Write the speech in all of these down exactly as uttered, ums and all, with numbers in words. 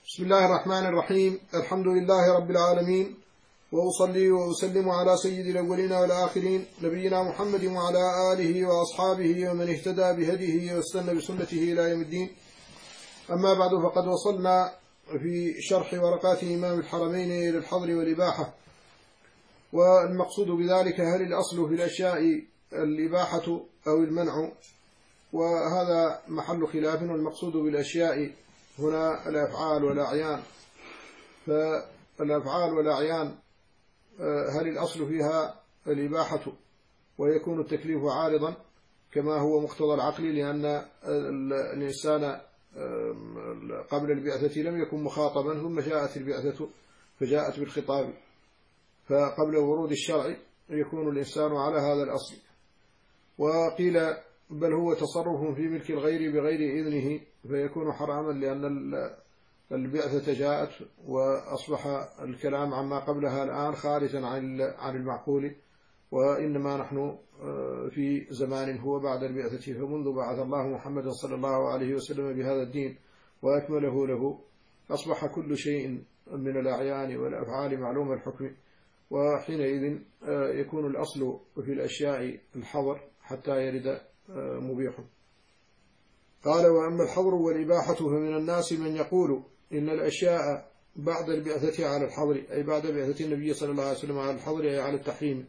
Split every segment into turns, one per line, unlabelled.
بسم الله الرحمن الرحيم. الحمد لله رب العالمين، وأصلي وأسلم على سيد الأولين والآخرين نبينا محمد وعلى آله وأصحابه ومن اهتدى بهديه واستنى بسنته إلى يوم الدين. أما بعد، فقد وصلنا في شرح ورقات إمام الحرمين إلى الحظر والإباحة، والمقصود بذلك هل الأصل في الأشياء الإباحة أو المنع، وهذا محل خلاف. والمقصود بالأشياء هنا الأفعال والأعيان، فالأفعال والأعيان هل الأصل فيها الإباحة ويكون التكليف عارضا كما هو مقتضى العقل، لأن الإنسان قبل البعثة لم يكن مخاطبا، ثم جاءت البعثة فجاءت بالخطاب، فقبل ورود الشرع يكون الإنسان على هذا الأصل. وقيل بل هو تصرف في ملك الغير بغير إذنه فيكون حراما، لأن البعثة جاءت وأصبح الكلام عما قبلها الآن خارجا عن المعقول، وإنما نحن في زمان هو بعد البعثة. فمنذ بعث الله محمد صلى الله عليه وسلم بهذا الدين وأكمله له أصبح كل شيء من الأعيان والأفعال معلوم الحكم، وحينئذ يكون الأصل في الأشياء الحظر حتى يرد مبيح. قال: وأما الحظر والإباحة فمن الناس من يقول إن الأشياء بعد البعثة على الحظر، أي بعد بعثة النبي صلى الله عليه وسلم على الحظر، أي على التحريم،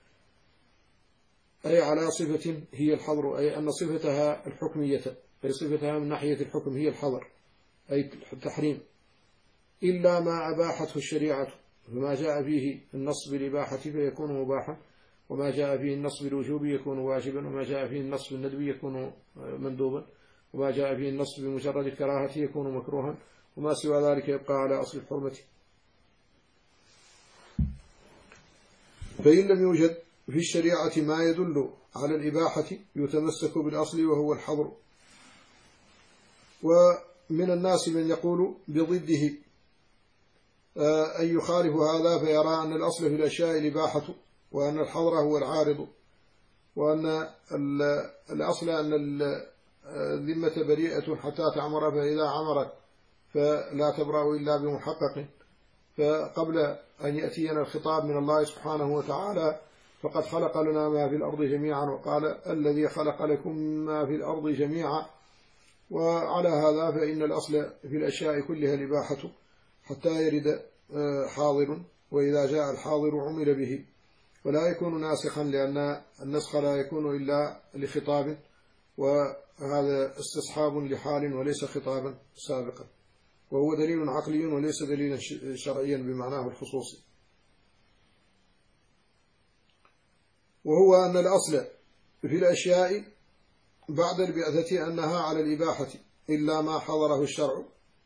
أي على صفة هي الحظر، أي أن صفتها الحكمية، أي صفتها من ناحية الحكم هي الحظر أي التحريم، إلا ما أباحته الشريعة، فما جاء فيه النص بالإباحة فيكون مباحا، وما جاء فيه النص بالوجوب يكون واجبا، وما جاء فيه النص بالندب يكون مندوبا، وما جاء فيه النص بمجرد الكراهة يكون مكروها، وما سوى ذلك يبقى على أصل الحرمة. فإن لم يوجد في الشريعة ما يدل على الإباحة يتمسك بالأصل وهو الحظر. ومن الناس من يقول بضده، أن يخالف هذا فيرى أن الأصل في الأشياء الإباحة، وأن الحظر هو العارض، وأن الأصل أن الذمة بريئة حتى تعمر، فإذا عمرت فلا تبرأ إلا بمحقق. فقبل أن يأتينا الخطاب من الله سبحانه وتعالى فقد خلق لنا ما في الأرض جميعا، وقال: الذي خلق لكم ما في الأرض جميعا. وعلى هذا فإن الأصل في الأشياء كلها الإباحة حتى يرد حاضر، وإذا جاء الحاضر عمل به، ولا يكون ناسخا، لأن النسخ لا يكون إلا لخطاب، وهذا استصحاب لحال وليس خطابا سابقا، وهو دليل عقلي وليس دليلا شرعيا بمعناه الخصوصي. وهو أن الأصل في الأشياء بعد البعثة أنها على الإباحة إلا ما حضره الشرع،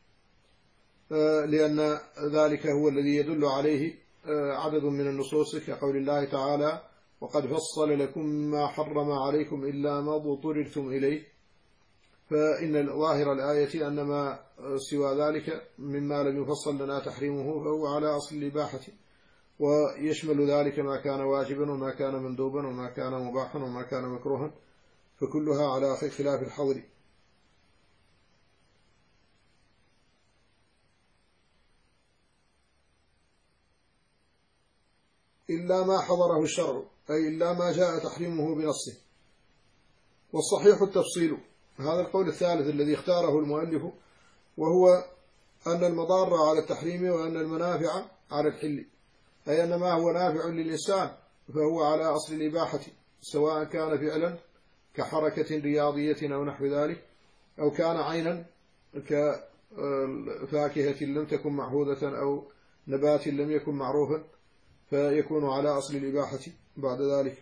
لأن ذلك هو الذي يدل عليه عدد من النصوص، كقول الله تعالى: وقد فصل لكم ما حرم عليكم إلا ما اضطررتم إليه. فإن ظاهر الآية أن ما سوى ذلك مما لم يفصل لنا تحريمه فهو على أصل الإباحة، ويشمل ذلك ما كان واجبا وما كان مندوبا وما كان مباحا وما كان مكروها، فكلها على خلاف الحظر. إلا ما حضره الشرع، أي إلا ما جاء تحريمه بنصه. والصحيح التفصيل، هذا القول الثالث الذي اختاره المؤلف، وهو أن المضار على التحريم وأن المنافع على الحل، أي أن ما هو نافع للإنسان فهو على أصل الإباحة، سواء كان فعلا كحركة رياضية أو نحو ذلك، أو كان عينا كفاكهة لم تكن معهودة أو نبات لم يكن معروفا، فيكون على أصل الإباحة بعد ذلك.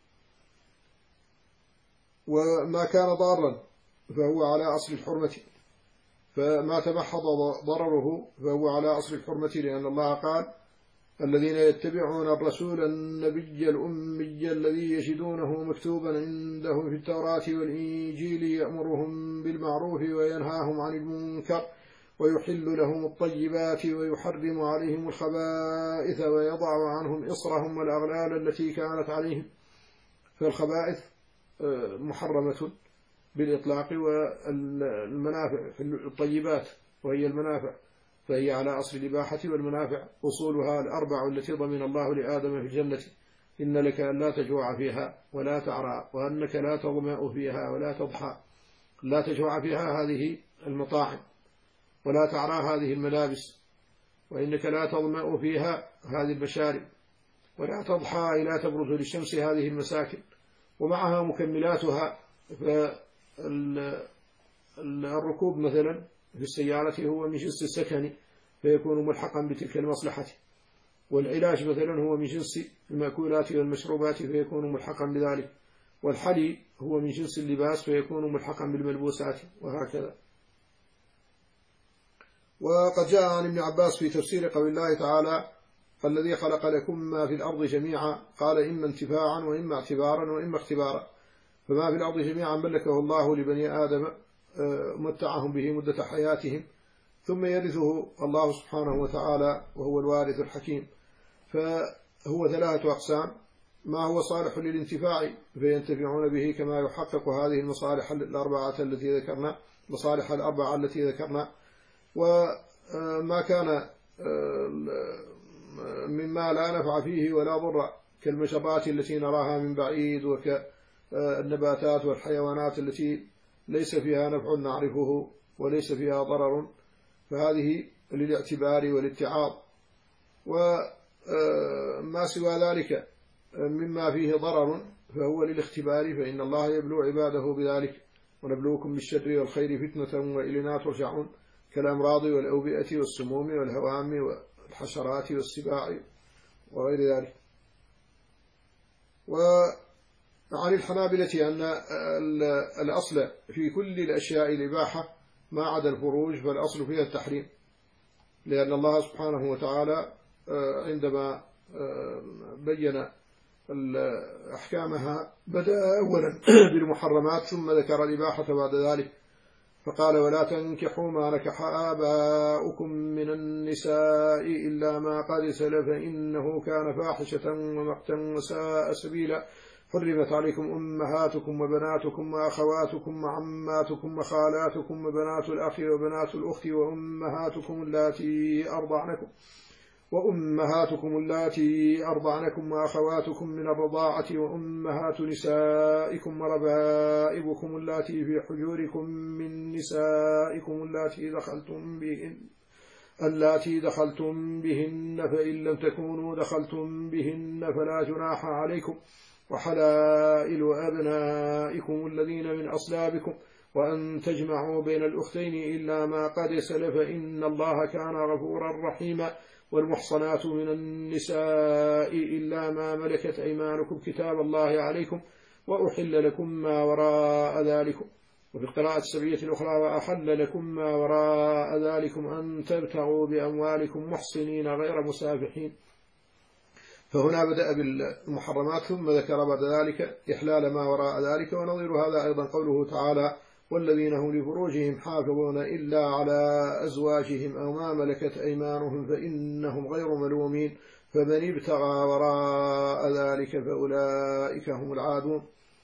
وما كان ضارا فهو على أصل الحرمة، فما تمحض ضرره فهو على أصل الحرمة، لأن الله قال: الذين يتبعون الرسول النبي الأمي الذي يجدونه مكتوبا عندهم في التوراة والإنجيل يأمرهم بالمعروف وينهاهم عن المنكر ويحل لهم الطيبات ويحرم عليهم الخبائث ويضع عنهم إصرهم والأغلال التي كانت عليهم. فالخبائث محرمة بالإطلاق، والمنافع في الطيبات وهي المنافع فهي على أصل الإباحة، والمنافع أصولها الأربع التي ضمن الله لآدم في الجنة: إن لك أن لا تجوع فيها ولا تعرى، وأنك لا تظمأ فيها ولا تضحى. لا تجوع فيها هذه المطاعم، ولا تعرى هذه الملابس، وإنك لا تظمأ فيها هذه المشارب، ولا تضحى لا تبرز للشمس هذه المساكن، ومعها مكملاتها. فالركوب مثلا في السيارة هو من جنس السكن فيكون ملحقا بتلك المصلحة، والعلاج مثلا هو من جنس المأكولات والمشروبات فيكون ملحقا بذلك، والحلي هو من جنس اللباس فيكون ملحقا بالملبوسات، وهكذا. وقد جاء عن ابن عباس في تفسير قول الله تعالى: الذي خلق لكم ما في الأرض جميعا، قال إما انتفاعا وإما اعتبارا وإما اختبارا. فما في الأرض جميعا ملكه الله لبني آدم متعهم به مدة حياتهم، ثم يرثه الله سبحانه وتعالى وهو الوارث الحكيم. فهو ثلاثة أقسام: ما هو صالح للانتفاع فينتفعون به كما يحقق هذه المصالح الأربعة التي ذكرنا، مصالح الأربعة التي ذكرنا، وما كان مما لا نفع فيه ولا ضر كالمشرات التي نراها من بعيد، وكالنباتات والحيوانات التي ليس فيها نفع نعرفه وليس فيها ضرر، فهذه للاعتبار والاتعاظ. وما سوى ذلك مما فيه ضرر فهو للاختبار، فإن الله يبلو عباده بذلك: ونبلوكم بالشر والخير فتنة وإلينا ترجعون، كالأمراض والأوبئة والسموم والهوام والحشرات والسباع وغير ذلك. وعن الحنابلة أن الأصل في كل الأشياء الإباحة ما عدا الفروج، فالأصل فيها التحريم، لأن الله سبحانه وتعالى عندما بين أحكامها بدأ أولا بالمحرمات ثم ذكر الإباحة بعد ذلك، فقال: ولا تنكحوا ما نكح آباؤكم من النساء إلا ما قد سلف إنه كان فاحشة ومقتا وساء سبيلا. حرمت عليكم أمهاتكم وبناتكم وأخواتكم وعماتكم وخالاتكم وبنات الأخ وبنات الأخت وأمهاتكم اللاتي أرضعنكم وأمهاتكم اللاتي أرضعنكم وأخواتكم من الرضاعة وأمهات نسائكم وربائبكم اللاتي في حجوركم من نسائكم اللاتي دخلتم بهن اللاتي دخلتم بهن فإن لم تكونوا دخلتم بهن فلا جناح عليكم، وحلائل أبنائكم الذين من أصلابكم، وأن تجمعوا بين الأختين إلا ما قد سلف إن الله كان غفورا رحيما. والمحصنات من النساء إلا ما ملكت أيمانكم كتاب الله عليكم، وأحل لكم ما وراء ذلكم. وفي القراءة السبعية الأخرى: وأحل لكم ما وراء ذلكم أن تبتغوا بأموالكم محصنين غير مسافحين. فهنا بدأ بالمحرمات ثم ذكر بعد ذلك إحلال ما وراء ذلك. ونظير هذا أيضا قوله تعالى: والذين هم لفروجهم حافظون إلا على أزواجهم أو ما ملكت أيمانهم فإنهم غير ملومين، فمن ابتغى وراء ذلك فأولئك هم العادون.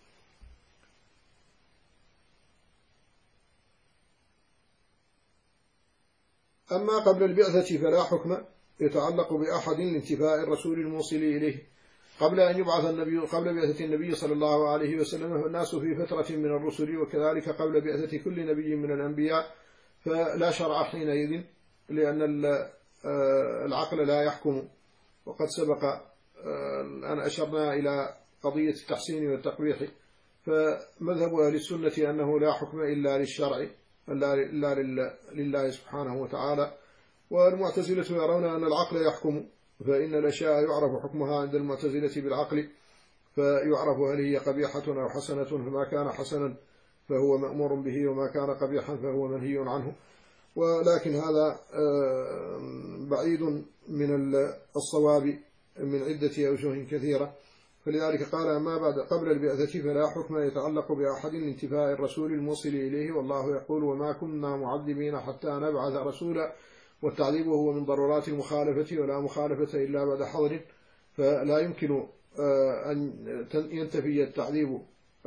أما قبل البعثة فلا حكم يتعلق بأحد لانتفاء الرسول الموصل إليه. قبل أن يبعث النبي قبل بعثة النبي صلى الله عليه وسلم فالناس في فترة من الرسل، وكذلك قبل بعثة كل نبي من الأنبياء، فلا شرع حينئذ، لأن العقل لا يحكم. وقد سبق أن أشرنا إلى قضية التحسين والتقبيح. فمذهب أهل السنة أنه لا حكم إلا للشرع، إلا لله سبحانه وتعالى. والمعتزلة يرون أن العقل يحكم، فإن الأشياء يعرف حكمها عند المعتزلة بالعقل، فيعرف هل هي قبيحة أو حسنة، فما كان حسنا فهو مأمور به، وما كان قبيحا فهو منهي عنه. ولكن هذا بعيد من الصواب من عدة أوجه كثيرة. فلذلك قال: ما بعد قبل البعثة فلا حكم يتعلق بأحد لانتفاء الرسول الموصل إليه، والله يقول: وما كنا معذبين حتى نبعث رسولا. والتعذيب هو من ضرورات المخالفة، ولا مخالفة إلا بعد حظر، فلا يمكن أن ينتفي التعذيب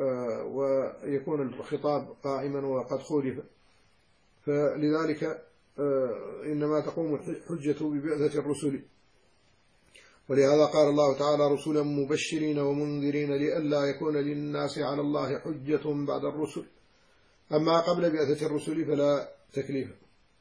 ويكون الخطاب قائما وقد خولف. فلذلك إنما تقوم الحجة ببعثة الرسل. ولهذا قال الله تعالى رسلا مبشرين ومنذرين لئلا يكون للناس على الله حجة بعد الرسل، أما قبل بعثة الرسل فلا تكليف.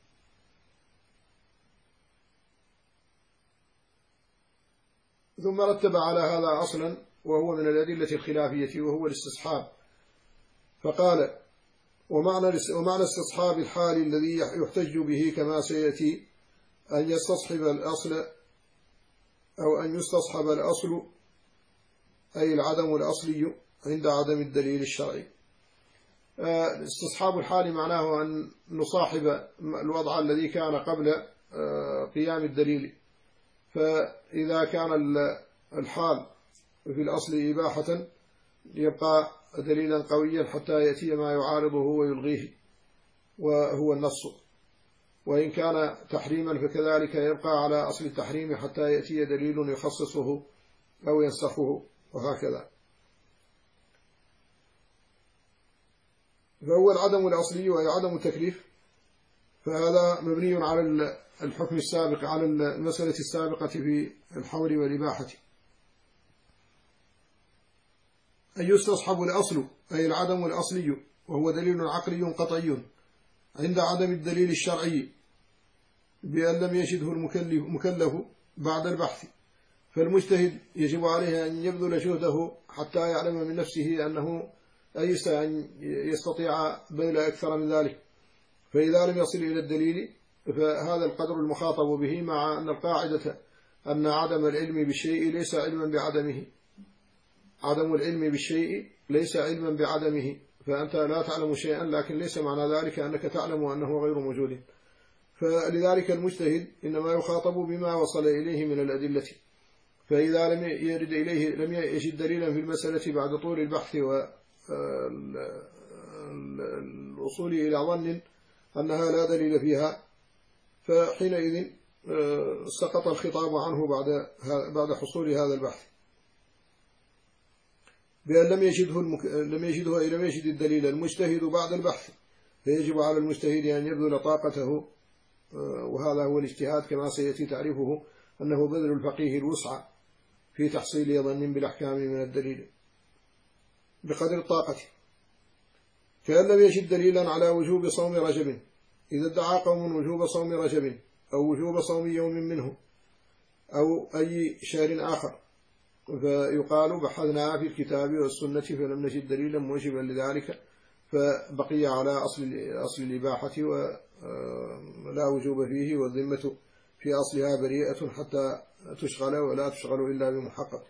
ثم رتب على هذا أصلا وهو من الأدلة الخلافية وهو الاستصحاب، فقال ومعنى ومعنى استصحاب الحال الذي يحتج به كما سيأتي أن يستصحب الأصل أو أن يستصحب الأصل أي العدم الأصلي عند عدم الدليل الشرعي. استصحاب الحال معناه أن نصاحب الوضع الذي كان قبل قيام الدليل، فإذا كان الحال في الأصل إباحة يبقى دليلا قويا حتى يأتي ما يعارضه ويلغيه وهو النص، وإن كان تحريما فكذلك يبقى على أصل التحريم حتى يأتي دليل يخصصه أو ينسخه وهكذا. فهو العدم الأصلي وهي عدم التكليف، فهذا مبني على الحكم السابق على المسألة السابقة في الحول والإباحة. أن يستصحب الأصل أي العدم الأصلي وهو دليل عقلي قطعي عند عدم الدليل الشرعي بأن لم يجده المكلف بعد البحث، فالمجتهد يجب عليه أن يبذل جهده حتى يعلم من نفسه أنه أيس أن يستطيع بذل أكثر من ذلك، فإذا لم يصل إلى الدليل فهذا القدر المخاطب به، مع أن القاعدة أن عدم العلم بالشيء ليس علما بعدمه، عدم العلم بالشيء ليس علما بعدمه، فأنت لا تعلم شيئا لكن ليس معنى ذلك أنك تعلم أنه غير موجود. فلذلك المجتهد إنما يخاطب بما وصل إليه من الأدلة، فإذا لم يرد إليه لم يجد دليلا في المسألة بعد طول البحث والوصول إلى ظن أنها لا دليل فيها، فحينئذ سقط الخطاب عنه بعد بعد حصول هذا البحث بأن لم يجده المك... لم يجده أي لم يجد الدليل المجتهد بعد البحث، فيجب على المجتهد أن يبذل طاقته، وهذا هو الاجتهاد كما سيأتي تعريفه، أنه بذل الفقيه الوسع في تحصيل ظن بالأحكام من الدليل بقدر الطاقة. فإن لم يجد دليلا على وجوب صوم رجب، إذا ادعى قوم وجوب صوم رجب أو وجوب صوم يوم منه أو أي شهر آخر، فيقال بحثنا في الكتاب والسنة فلم نجد دليلا موجبا لذلك، فبقي على أصل أصل الإباحة ولا وجوب فيه، والذمة في أصلها بريئة حتى تشغل ولا تشغل إلا بمحقق.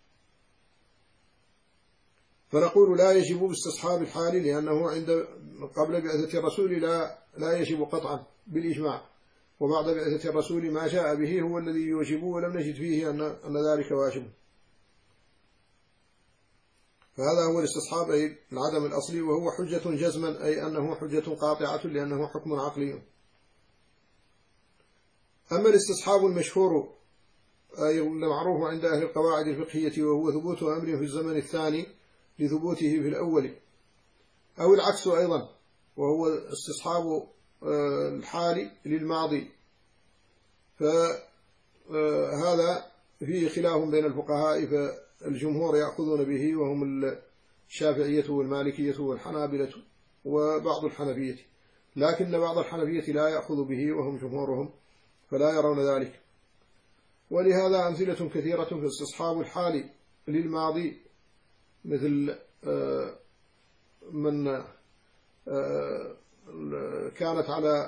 فنقول لا يجب باستصحاب الحال لأنه عند قبل بعثة الرسول لا لا يجب قطعا بالإجماع، وبعد بعثة الرسول ما جاء به هو الذي يوجب، ولم نجد فيه أن أن ذلك واجب. فهذا هو الاستصحاب أي العدم الأصلي، وهو حجة جزما أي أنه حجة قاطعة لأنه حكم عقلي. أما الاستصحاب المشهور أي المعروف عند أهل القواعد الفقهية وهو ثبوت أمر في الزمن الثاني لثبوته في الأول، أو العكس أيضا وهو استصحاب الحال للماضي، فهذا فيه خلاف بين الفقهاء، فالجمهور يأخذون به وهم الشافعية والمالكية والحنابلة وبعض الحنفية، لكن بعض الحنفية لا يأخذ به وهم جمهورهم فلا يرون ذلك. ولهذا أمثلة كثيرة في استصحاب الحال للماضي، مثل من كانت على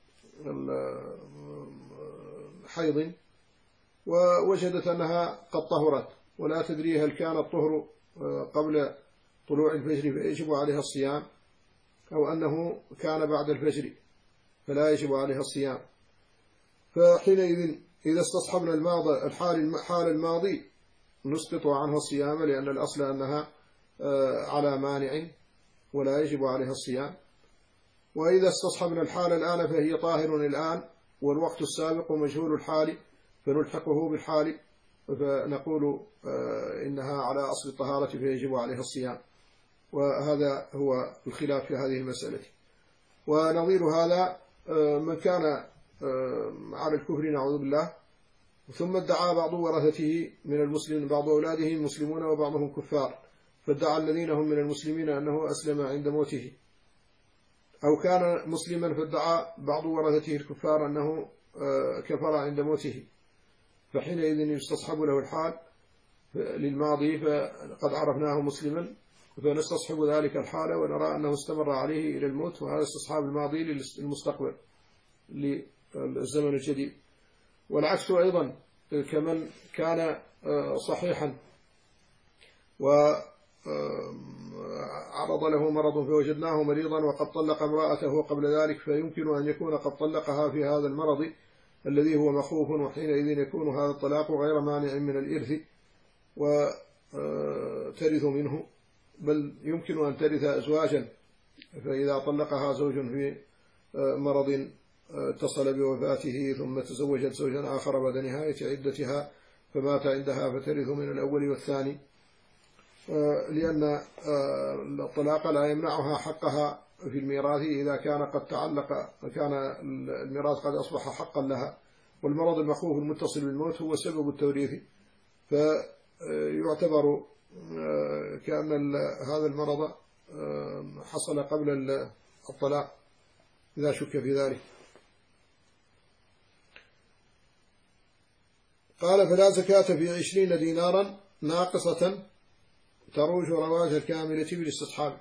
حيض ووجدت أنها قد طهرت ولا تدري هل كان الطهر قبل طلوع الفجر فيجب عليها الصيام، أو أنه كان بعد الفجر فلا يجب عليها الصيام. فحينئذ إذا استصحبنا الماضي الحال حال الماضي نسقط عنها الصيام، لأن الأصل أنها على مانع ولا يجب عليها الصيام. وإذا استصحبنا الحال الآن فهي طاهر الآن والوقت السابق مجهول الحال، فنلحقه بالحال فنقول إنها على أصل الطهارة فيجب عليها الصيام. وهذا هو الخلاف في هذه المسألة. ونظير هذا من كان على الكفر نعوذ بالله ثم ادعى بعض ورثته من المسلمين بعض أولاده مسلمون وبعضهم كفار، فادعى الذين هم من المسلمين أنه أسلم عند موته، أو كان مسلما فادعى بعض ورثته الكفار أنه كفر عند موته، فحينئذ يستصحب له الحال للماضي فقد عرفناه مسلما، فنستصحب ذلك الحال ونرى أنه استمر عليه إلى الموت، وهذا استصحاب الماضي للمستقبل للزمن الجديد. والعكس أيضا كمن كان صحيحا وعرض له مرض فوجدناه مريضا وقد طلق امرأته قبل ذلك، فيمكن أن يكون قد طلقها في هذا المرض الذي هو مخوف، وحينئذ يكون هذا الطلاق غير مانع من الإرث وترث منه، بل يمكن أن ترث أزواجا، فإذا طلقها زوج في مرض اتصل بوفاته ثم تزوجت زوجا آخر بعد نهاية عدتها فمات عندها فترث من الأول والثاني، لأن الطلاق لا يمنعها حقها في الميراث إذا كان قد تعلق كان الميراث قد أصبح حقا لها، والمرض المخوف المتصل بالموت هو سبب التوريث، فيعتبر كأن هذا المرض حصل قبل الطلاق إذا شك في ذلك. قال فلا زكاة في عشرين دينارا ناقصة تروج رواج الكاملة بالاستصحاب.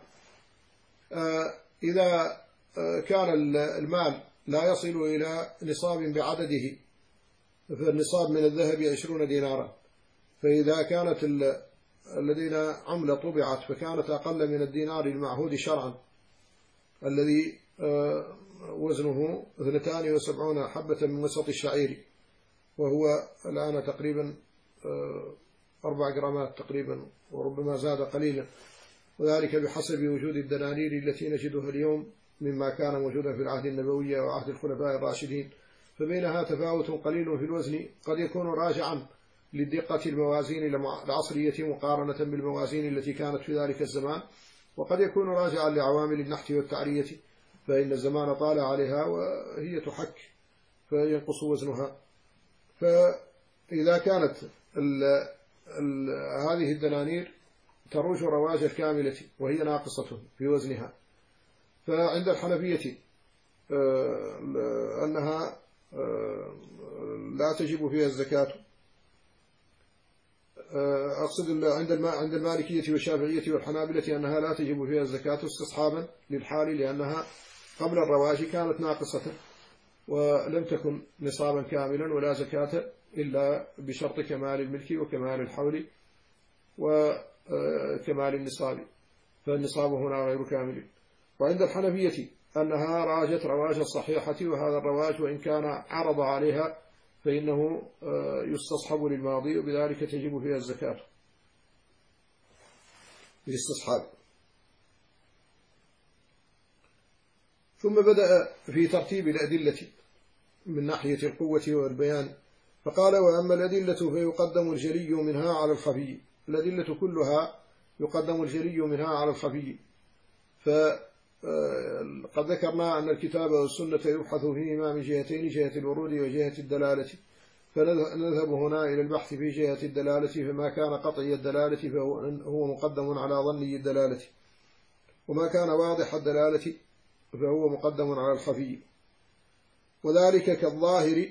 إذا كان المال لا يصل إلى نصاب بعدده، فالنصاب من الذهب عشرون دينارا، فإذا كانت الذين عملة طبعت فكانت أقل من الدينار المعهود شرعا الذي وزنه اثنتان وسبعون حبة من وسط الشعير، وهو الآن تقريبا أربع جرامات تقريبا وربما زاد قليلا، وذلك بحسب وجود الدنانير التي نجدها اليوم مما كان موجودا في العهد النبوي وعهد الخلفاء الراشدين، فبينها تفاوت قليل في الوزن قد يكون راجعا لدقة الموازين العصرية مقارنة بالموازين التي كانت في ذلك الزمان، وقد يكون راجعا لعوامل النحت والتعرية، فإن الزمان طال عليها وهي تحك فينقص وزنها. فإذا كانت ال ال هذه الدنانير تروج رواج الكاملة وهي ناقصة في وزنها، فعند الحنفية أنها لا تجب فيها الزكاة، أقصد عند عند المالكية والشافعية والحنابلة أنها لا تجب فيها الزكاة استصحابا للحال، لأنها قبل الرواج كانت ناقصة ولم تكن نصابا كاملا، ولا زكاة إلا بشرط كمال الملك وكمال الحول وكمال النصاب، فالنصاب هنا غير كامل. وعند الحنفية أنها راجت رواج الصحيحة، وهذا الرواج وإن كان عرض عليها فإنه يستصحب للماضي، وبذلك تجب فيها الزكاة بالاستصحاب. ثم بدأ في ترتيب الأدلة من ناحية القوة والبيان، فقال وأما الأدلة فيقدم الجلي منها على الخفي، الأدلة كلها يقدم الجلي منها على الخفي. فقد ذكرنا أن الكتاب والسنة يبحث فيهما من جهتين، جهة الورود وجهة الدلالة، فنذهب هنا إلى البحث في جهة الدلالة، فما كان قطعي الدلالة فهو مقدم على ظني الدلالة، وما كان واضح الدلالة فهو مقدم على الخفي، وذلك كالظاهر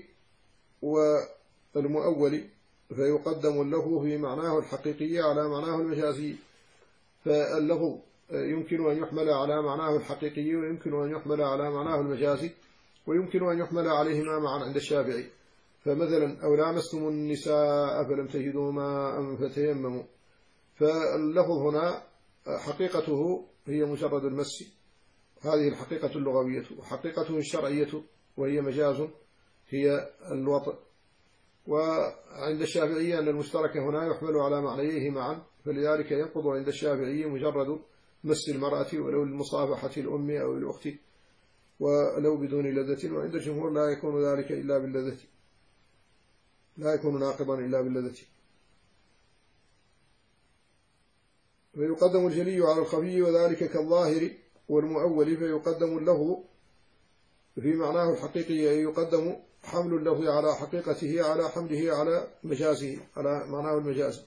والمؤول فيقدم له في معناه الحقيقي على معناه المجازي، فاللفظ يمكن أن يحمل على معناه الحقيقي ويمكن أن يحمل على معناه المجازي، ويمكن أن يحمل عليهما معا عند الشافعي. فمثلا أو لامستم النساء فلم تجدوا ماء فتيمموا، فاللفظ هنا حقيقته هي مجرد المس، هذه الحقيقة اللغوية، وحقيقته الشرعية وهي مجاز هي الوطء. وعند الشافعية أن المشترك هنا يحمل على معنيه معا، فلذلك ينقض عند الشافعي مجرد مس المرأة ولو للمصافحة الأم أو الأخت ولو بدون لذة، وعند الجمهور لا يكون ذلك إلا باللذة، لا يكون ناقضا إلا باللذة. فيقدم الجلي على الخفي، وذلك كالظاهر والمؤول، فيقدم اللفظ في معناه الحقيقي أي يقدم حمل اللفظ على حقيقته على حمله على مجازه على معناه المجازي.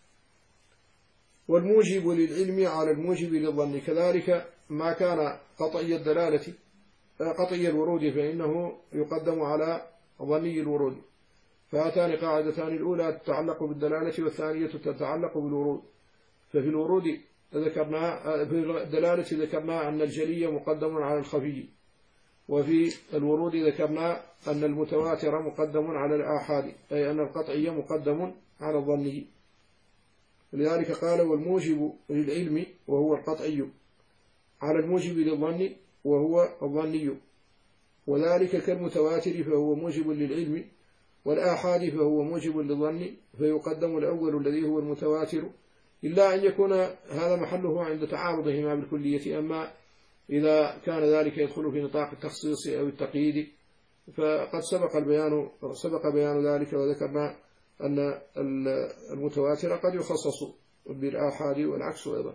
والموجب للعلم على الموجب للظن، كذلك ما كان قطعي الدلالة قطعي الورود فإنه يقدم على ظني الورود. فهاتان قاعدتان، الأولى تتعلق بالدلالة والثانية تتعلق بالورود. ففي الورود ذكرنا في الدلالة ذكرنا أن الجلي مقدم على الخفي، وفي الورود ذكرنا أن المتواتر مقدم على الآحاد، أي أن القطعي مقدم على الظني. لذلك قال والموجب للعلم وهو القطعي على الموجب للظن وهو الظني، وذلك كالمتواتر فهو موجب للعلم، والآحاد فهو موجب للظن، فيقدم الأول الذي هو المتواتر، إلا أن يكون هذا محله عند تعارضهما بالكلية. أما إذا كان ذلك يدخل في نطاق التخصيص أو التقييد فقد سبق البيان سبق بيان ذلك، وذكرنا أن المتواتر قد يخصص بالآحاد والعكس أيضا،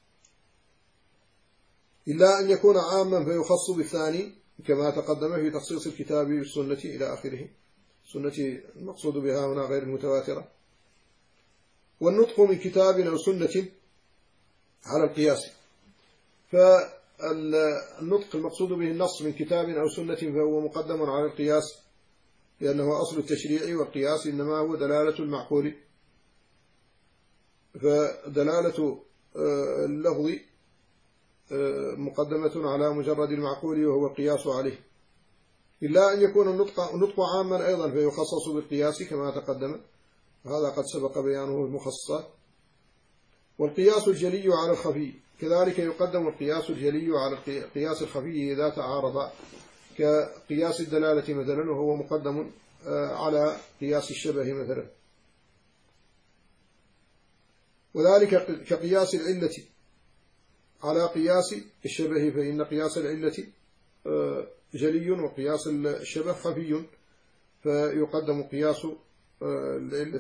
إلا أن يكون عاما فيخص بالثاني كما تقدم في تخصيص الكتاب بالسنة إلى آخره. السنة المقصود بها هنا غير المتواترة. والنطق من كتاب أو سنة على القياس، فالنطق المقصود به النص من كتاب أو سنة فهو مقدم على القياس، لأنه أصل التشريع، والقياس إنما هو دلالة المعقول. فدلالة اللفظ مقدمة على مجرد المعقول وهو القياس عليه، إلا أن يكون النطق, النطق عاما أيضا فيخصص بالقياس كما تقدم، وهذا قد سبق بيانه المخصصات. والقياس الجلي على الخفي، كذلك يقدم القياس الجلي على القياس الخفي إذا تعارض، كقياس الدلالة مثلا وهو مقدم على قياس الشبه مثلا، وذلك كقياس العلة على قياس الشبه، فإن قياس العلة جلي وقياس الشبه خفي، فيقدم قياس العلة.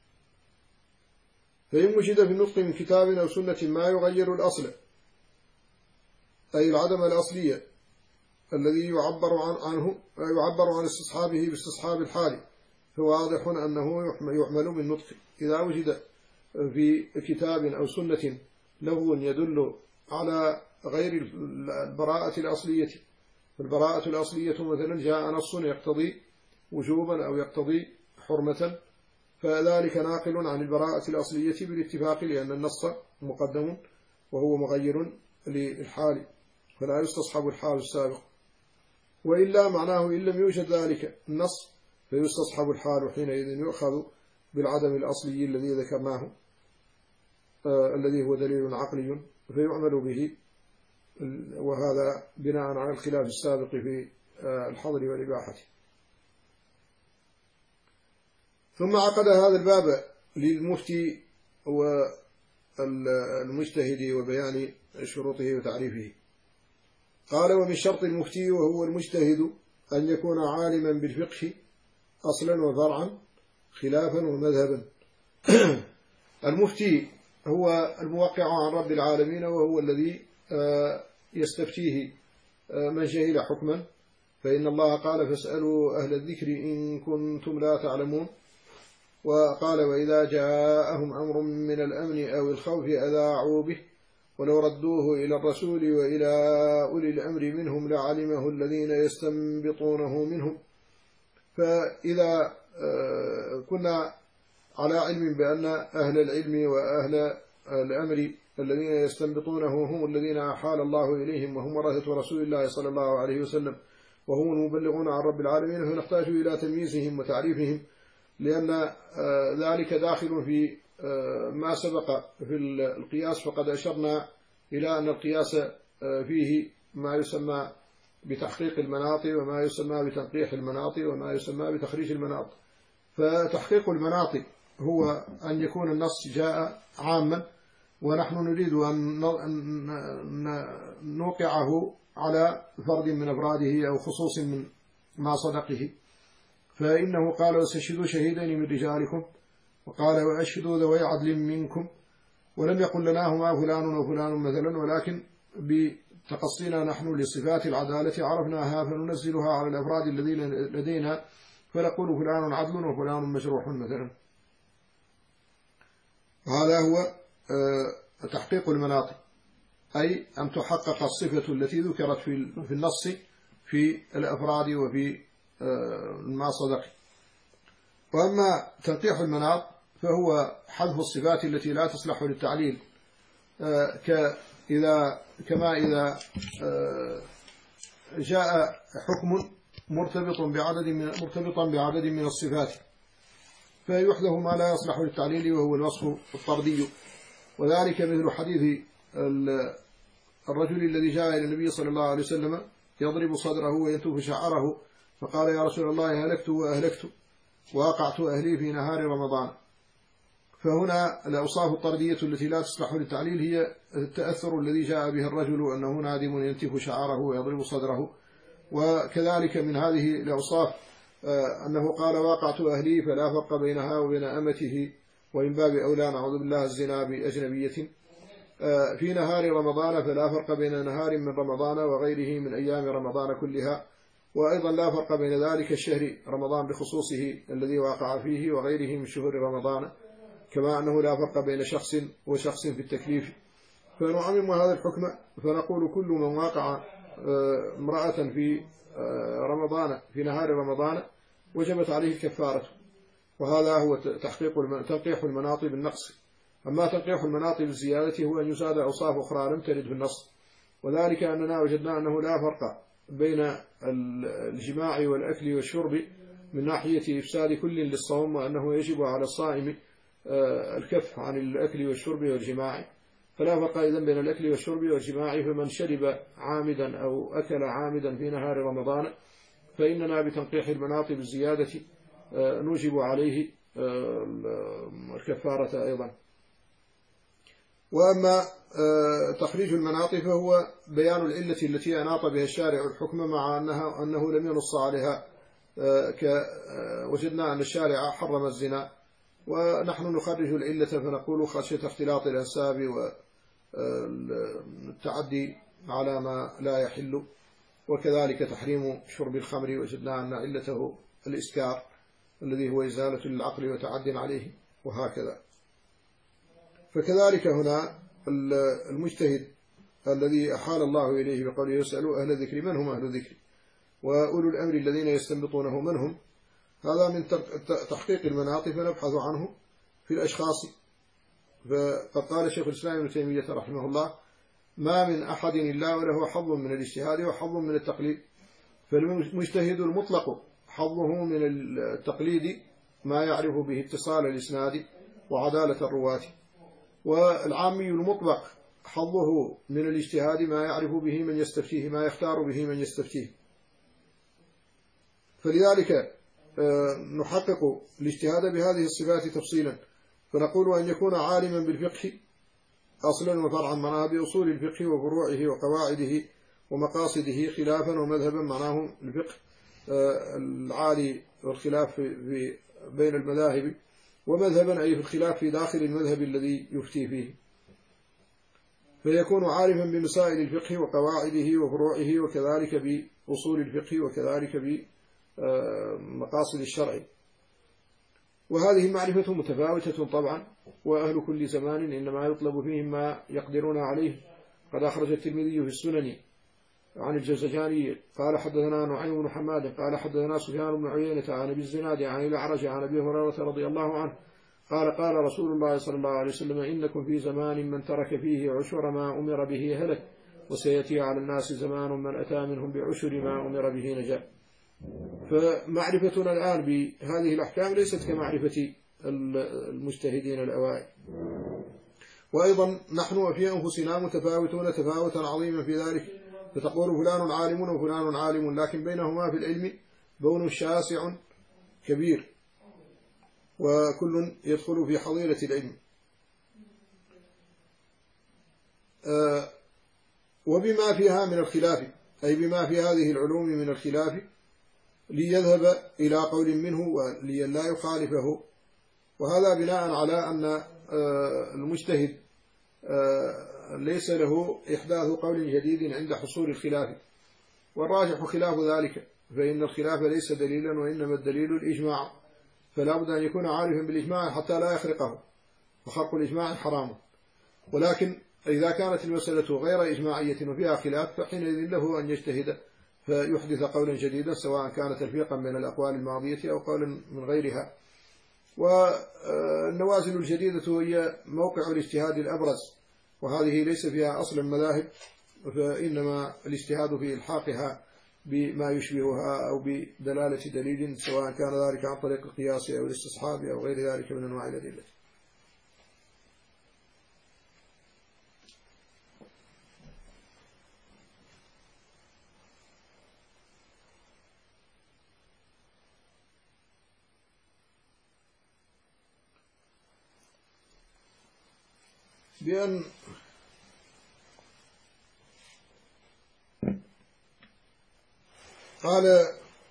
فإن وجد في النطق من كتاب أو سنة ما يغير الأصل، أي العدم الأصلية الذي يعبر عنه يعبر عن استصحابه باستصحاب الحال، فواضح أنه يحمل بالنطق. إذا وجد في كتاب أو سنة لفظ يدل على غير البراءة الأصلية، فالبراءة الأصلية مثلا جاء نص يقتضي وجوبا أو يقتضي حرمة، فذلك ناقل عن البراءة الأصلية بالاتفاق، لأن النص مقدم وهو مغير للحال، فلا يستصحب الحال السابق. وإلا معناه إن لم يوجد ذلك النص فيستصحب الحال، وحينئذ يؤخذ بالعدم الأصلي الذي ذكرناه آه الذي هو دليل عقلي فيعمل به، وهذا بناء على الخلاف السابق في آه الحظر والإباحة. ثم عقد هذا الباب للمفتي والمجتهد وبيان شروطه وتعريفه. قال ومن شرط المفتي وهو المجتهد أن يكون عالما بالفقه أصلا وفرعا خلافا ومذهبا. المفتي هو الموقع عن رب العالمين، وهو الذي يستفتيه من جهل حكما، فإن الله قال فاسألوا أهل الذكر إن كنتم لا تعلمون. وقال وإذا جاءهم أمر من الأمن أو الخوف أذاعوا به ولو ردوه إلى الرسول وإلى أولي الأمر منهم لعلمه الذين يستنبطونه منهم. فإذا كنا على علم بأن أهل العلم وأهل الأمر الذين يستنبطونه هم الذين أحال الله إليهم، وهم ورثة رسول الله صلى الله عليه وسلم، وهم المبلغون عن رب العالمين، فنحتاج إلى تمييزهم وتعريفهم، لأن ذلك داخل في ما سبق في القياس. فقد أشرنا إلى أن القياس فيه ما يسمى بتحقيق المناط، وما يسمى بتنقيح المناط، وما يسمى بتخريج المناط. فتحقيق المناط هو أن يكون النص جاء عاما، ونحن نريد أن نوقعه على فرد من أفراده أو خصوص من ما صدقه. فإنه قال واستشهدوا شهيدين من رجالكم، وقال وأشهدوا ذوي عدل منكم، ولم يقل لنا هما فلان وفلان مثلا، ولكن تقصينا نحن لصفات العدالة عرفناها فننزلها على الأفراد الذين لدينا فنقول فلان عدل وفلان مجروح مثلا. هذا هو تحقيق المناط، أي أن تحقق الصفة التي ذكرت في النص في الأفراد وفي ما صدق. وأما تنقيح المناط فهو حذف الصفات التي لا تصلح للتعليل، كإذا كما إذا جاء حكم مرتبط بعدد من مرتبطا بعدد من الصفات فيحذف ما لا يصلح للتعليل وهو الوصف الطردي. وذلك مثل حديث الرجل الذي جاء إلى النبي صلى الله عليه وسلم يضرب صدره وينتف شعره فقال يا رسول الله هلكت وأهلكت وأقعت أهلي في نهار رمضان. فهنا الأوصاف الطردية التي لا تصلح للتعليل هي التأثر الذي جاء به الرجل أنه نادم ينتف شعره ويضرب صدره. وكذلك من هذه الأوصاف أنه قال واقعت أهلي فلا فرق بينها وبين أمته، وإن باب أولى نعوذ بالله الزنا بأجنبية، في نهار رمضان فلا فرق بين نهار من رمضان وغيره من أيام رمضان كلها، وأيضا لا فرق بين ذلك الشهر رمضان بخصوصه الذي واقع فيه وغيره من شهور رمضان، كما أنه لا فرق بين شخص وشخص في التكليف. فنعمم هذا الحكم فنقول كل من واقع امرأة في رمضان في نهار رمضان وجبت عليه الكفارة. وهذا هو تحقيق تنقيح المناط بالنقص. أما تنقيح المناط بالزيادة هو أن يزاد أوصاف أخرى لم ترد في النص، وذلك أننا وجدنا أنه لا فرق بين الجماع والأكل والشرب من ناحية إفساد كل للصوم، وأنه يجب على الصائم الكف عن الأكل والشرب والجماع، فلا فرق إذن بين الأكل والشرب والجماع. فمن شرب عامدا أو أكل عامدا في نهار رمضان فإننا بتنقيح المناط بالزيادة نوجب عليه الكفارة أيضا. وأما تخريج المناط فهو بيان العلة التي أناط بها الشارع الحكم مع أنها أنه لم ينص عليها، وجدنا أن الشارع حرم الزنا ونحن نخرج العلة فنقول خشية اختلاط الأنساب والتعدي على ما لا يحل، وكذلك تحريم شرب الخمر وجدنا أن علته الإسكار الذي هو إزالة للعقل وتعد عليه وهكذا. فكذلك هنا المجتهد الذي أحال الله إليه بقوله يسألوا أهل الذكر من هم أهل الذكر وأولو الأمر الذين يستنبطونه من هم، هذا من تحقيق المناط فنبحث عنه في الأشخاص. فقد قال شيخ الإسلام ابن تيمية رحمه الله ما من أحد إلا وله حظ من الاجتهاد وحظ من التقليد، فالمجتهد المطلق حظه من التقليد ما يعرف به اتصال الإسناد وعدالة الرواة، والعامي المطلق حظه من الاجتهاد ما يعرف به من يستفتيه ما يختار به من يستفتيه. فلذلك نحقق الاجتهاد بهذه الصفات تفصيلا، فنقول أن يكون عالما بالفقه أصلا وفرعا معناه بأصول الفقه وفروعه وقواعده ومقاصده خلافا ومذهبا معناه الفقه العالي والخلاف في بين المذاهب، ومذهبا أي في الخلاف في داخل المذهب الذي يفتي فيه، فيكون عارفا بمسائل الفقه وقواعده وفروعه وكذلك بأصول الفقه وكذلك بمقاصد الشرع. وهذه المعرفة متفاوتة طبعا، وأهل كل زمان إنما يطلب فيهم ما يقدرون عليه. قد أخرج الترمذي في السنن عن الجوزجاني قال حدثنا نعيم بن حماد قال حدثنا سفيان بن عيينة عن أبي الزناد عن الأعرج عن أبي هريرة رضي الله عنه قال قال رسول الله صلى الله عليه وسلم إنكم في زمان من ترك فيه عشر ما أمر به هلك، وسيأتي على الناس زمان من أتى منهم بعشر ما أمر به نجا. فمعرفتنا الآن بهذه الأحكام ليست كمعرفة المجتهدين الأوائل. وأيضا نحن في أنفسنا متفاوتون تفاوتا عظيما في ذلك، فتقول فلان عالم وفلان عالم، لكن بينهما في العلم بون شاسع كبير، وكل يدخل في حظيرة العلم. وبما فيها من الخلاف، أي بما في هذه العلوم من الخلاف، ليذهب إلى قول منه وليلا يخالفه. وهذا بناء على أن المجتهد ليس له إحداث قول جديد عند حصول الخلاف، والراجح خلاف ذلك، فإن الخلاف ليس دليلا وإنما الدليل الإجماع، فلا بد أن يكون عارفا بالإجماع حتى لا يخرقه، وخرق الإجماع حرام. ولكن إذا كانت المسألة غير إجماعية وفيها خلاف فحينئذ له أن يجتهد فيحدث قولا جديدا، سواء كان تلفيقا من الأقوال الماضية أو قولا من غيرها. والنوازل الجديدة هي موقع الاجتهاد الأبرز، وهذه ليس فيها أصل المذاهب، فإنما الاجتهاد في إلحاقها بما يشبهها أو بدلالة دليل، سواء كان ذلك عن طريق القياس أو الاستصحاب أو غير ذلك من أنواع الأدلة. بأن قال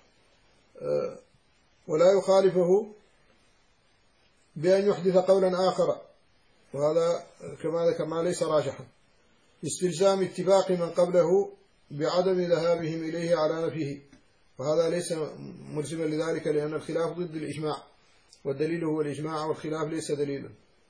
ولا يخالفه بأن يحدث قولا آخر، وهذا كما ذكرنا ليس راجحا، استلزام اتفاق من قبله بعدم ذهابهم إليه على نفيه، وهذا ليس ملزما لذلك، لأن الخلاف ضد الإجماع، والدليل هو الإجماع والخلاف ليس دليلا.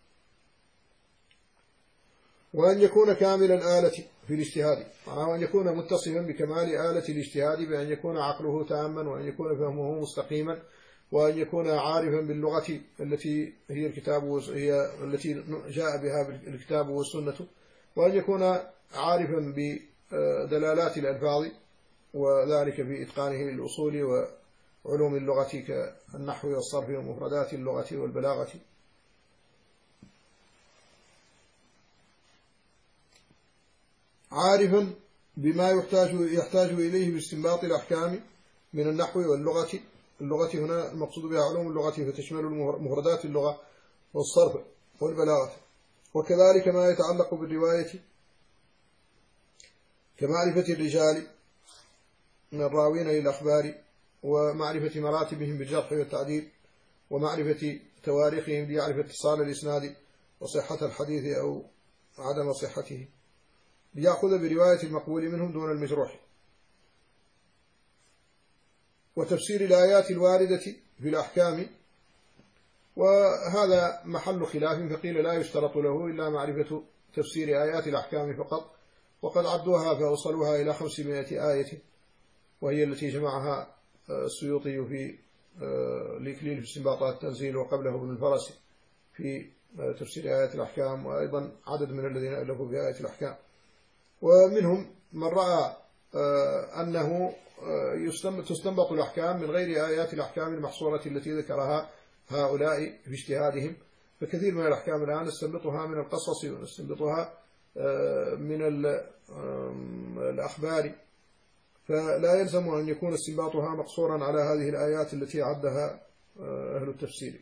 وأن يكون كامل الآلة في الاجتهاد، وأن يكون متصفا بكمال آلة الاجتهاد، بأن يكون عقله تاما، وأن يكون فهمه مستقيما، وأن يكون عارفا باللغة التي هي الكتاب هي التي جاء بها الكتاب والسنة، وأن يكون عارفا بدلالات الألفاظ، وذلك بإتقانه للأصول وعلوم اللغة كالنحو والصرف ومفردات اللغة والبلاغة. عارفا بما يحتاج يحتاج إليه باستنباط الأحكام من النحو واللغة، اللغة هنا المقصود بها علوم اللغة، فتشمل مفردات اللغة والصرف والبلاغة، وكذلك ما يتعلق بالرواية كمعرفة الرجال من الراوين للأخبار، ومعرفة مراتبهم بالجرح والتعديل، ومعرفة تواريخهم ليعرف اتصال الإسناد وصحة الحديث أو عدم صحته، ليأخذ برواية المقبول منهم دون المجروح. وتفسير الآيات الواردة في الأحكام، وهذا محل خلاف، فقيل لا يشترط له إلا معرفة تفسير آيات الأحكام فقط، وقد عدوها فأوصلوها إلى خمسمائة آية، وهي التي جمعها السيوطي في الإكليل في استنباطات التنزيل، وقبله ابن الفرس في تفسير آيات الأحكام، وأيضا عدد من الذين ألفوا في آيات الأحكام. ومنهم من رأى أنه تستنبط الأحكام من غير آيات الأحكام المحصورة التي ذكرها هؤلاء في اجتهادهم، فكثير من الأحكام الآن نستنبطها من القصص ونستنبطها من الأخبار، فلا يلزم أن يكون استنباطها مقصورا على هذه الآيات التي عدها أهل التفسير.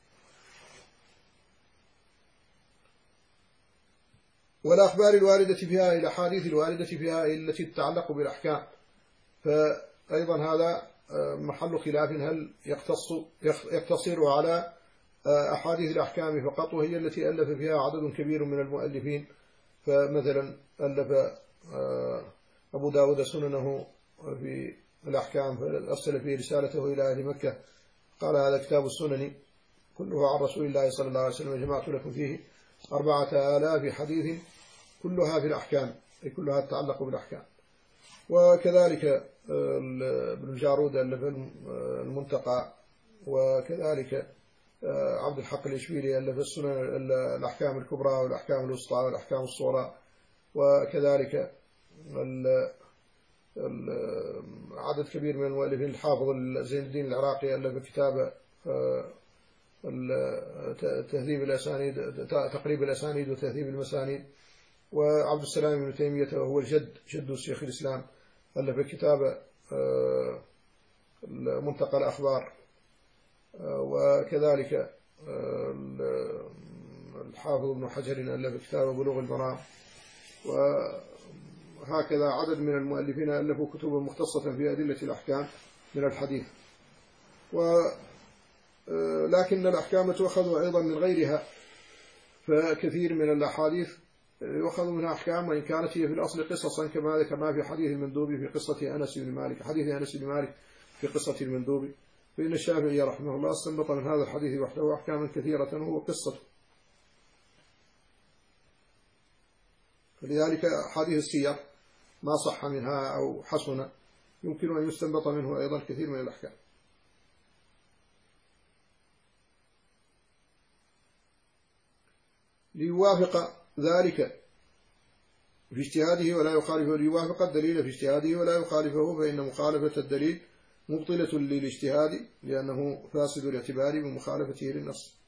والأخبار الواردة فيها إلى الأحاديث الواردة فيها التي تتعلق بالأحكام، فأيضا هذا محل خلاف، هل يقتص يقتصر على أحاديث الأحكام فقط، وهي التي ألف فيها عدد كبير من المؤلفين، فمثلا ألف أبو داود سننه في الأحكام، فأرسل فيه رسالته إلى أهل مكة، قال هذا كتاب السنن كله عن رسول الله صلى الله عليه وسلم، جمعت لكم فيه أربعة آلاف حديث كلها في الأحكام، أي كلها تتعلق بالأحكام. وكذلك ابن الجارود ألف المنتقى، وكذلك عبد الحق الإشبيلي ألف السنن الأحكام الكبرى والأحكام الوسطى والأحكام الصغرى، وكذلك عدد كبير من المؤلفين، الحافظ زين الدين العراقي ألف كتاب تهذيب الأسانيد، تقريب الأسانيد وتهذيب المسانيد. وعبد السلام بن تيمية وهو الجد جد الشيخ الإسلام ألف كتاب منتقى الأخبار. وكذلك الحافظ ابن حجر ألف كتاب بلوغ المرام. وهكذا عدد من المؤلفين ألفوا كتبا مختصة في أدلة الأحكام من الحديث. ولكن الأحكام تؤخذ أيضا من غيرها، فكثير من الأحاديث يؤخذ منها أحكام، وإن كانت هي في الأصل قصصا كما ذكرنا في حديث المندوب في قصة أنس بن مالك، حديث أنس بن مالك في قصة المندوب. فإن الشافعي رحمه الله استنبط من هذا الحديث وحده أحكاما كثيرة وهو قصة. فلذلك حديث السير ما صح منها أو حسن يمكن أن يستنبط منه أيضا كثير من الأحكام. ليوافق ذلك في اجتهاده ولا يخالفه، ليوافق الدليل في اجتهاده ولا يخالفه، فإن مخالفة الدليل مبطلة للاجتهاد لأنه فاسد الاعتبار بمخالفته للنص.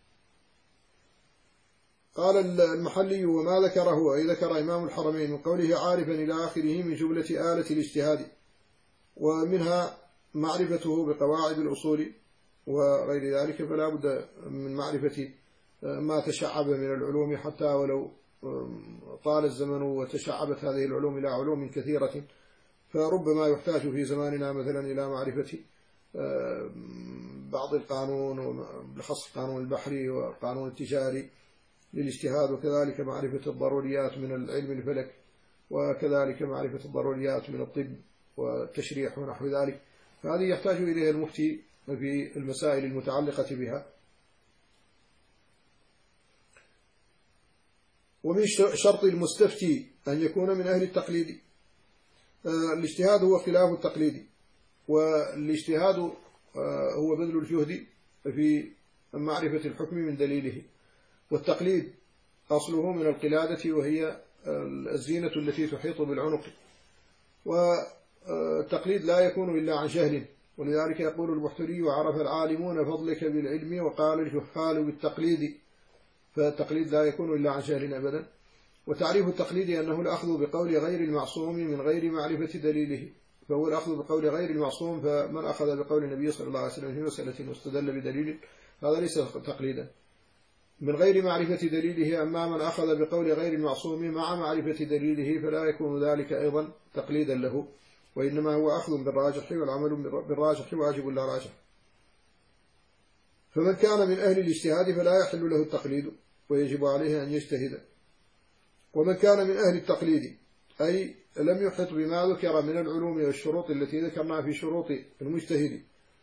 قال المحلي: وما ذكره أي ذكر إمام الحرمين من قوله عارفا إلى آخره من جملة آلة الاجتهاد، ومنها معرفته بقواعد الأصول وغير ذلك، فلا بد من معرفة ما تشعب من العلوم حتى ولو طال الزمن وتشعبت هذه العلوم إلى علوم كثيرة، فربما يحتاج في زماننا مثلا إلى معرفة بعض القانون، بالخص القانون البحري والقانون التجاري للاجتهاد، وكذلك معرفة الضروريات من العلم الفلك، وكذلك معرفة الضروريات من الطب والتشريح ونحو ذلك، فهذه يحتاج إليها المفتي في المسائل المتعلقة بها. ومن شرط المستفتي أن يكون من أهل التقليد. الاجتهاد هو خلاف التقليد، والاجتهاد هو بذل الجهد في معرفة الحكم من دليله، والتقليد أصله من القلادة وهي الزينة التي تحيط بالعنق، والتقليد لا يكون إلا عن جهل، ولذلك يقول البحتري: عرف العالمون فضلك بالعلم وقال الجهال بالتقليد، فالتقليد لا يكون إلا عن جهل أبدا. وتعريف التقليد أنه الأخذ بقول غير المعصوم من غير معرفة دليله، فهو الأخذ بقول غير المعصوم، فمن أخذ بقول النبي صلى الله عليه وسلم في مسألة واستدل بدليل هذا ليس تقليدا من غير معرفة دليله، أما من أخذ بقول غير المعصوم مع معرفة دليله فلا يكون ذلك أيضا تقليدا له، وإنما هو أخذ بالراجح، والعمل بالراجح واجب لا راجح. فمن كان من أهل الاجتهاد فلا يحل له التقليد ويجب عليه أن يجتهد. ومن كان من أهل التقليد أي لم يحط بما ذكر من العلوم والشروط التي ذكرنا في شروط المجتهد،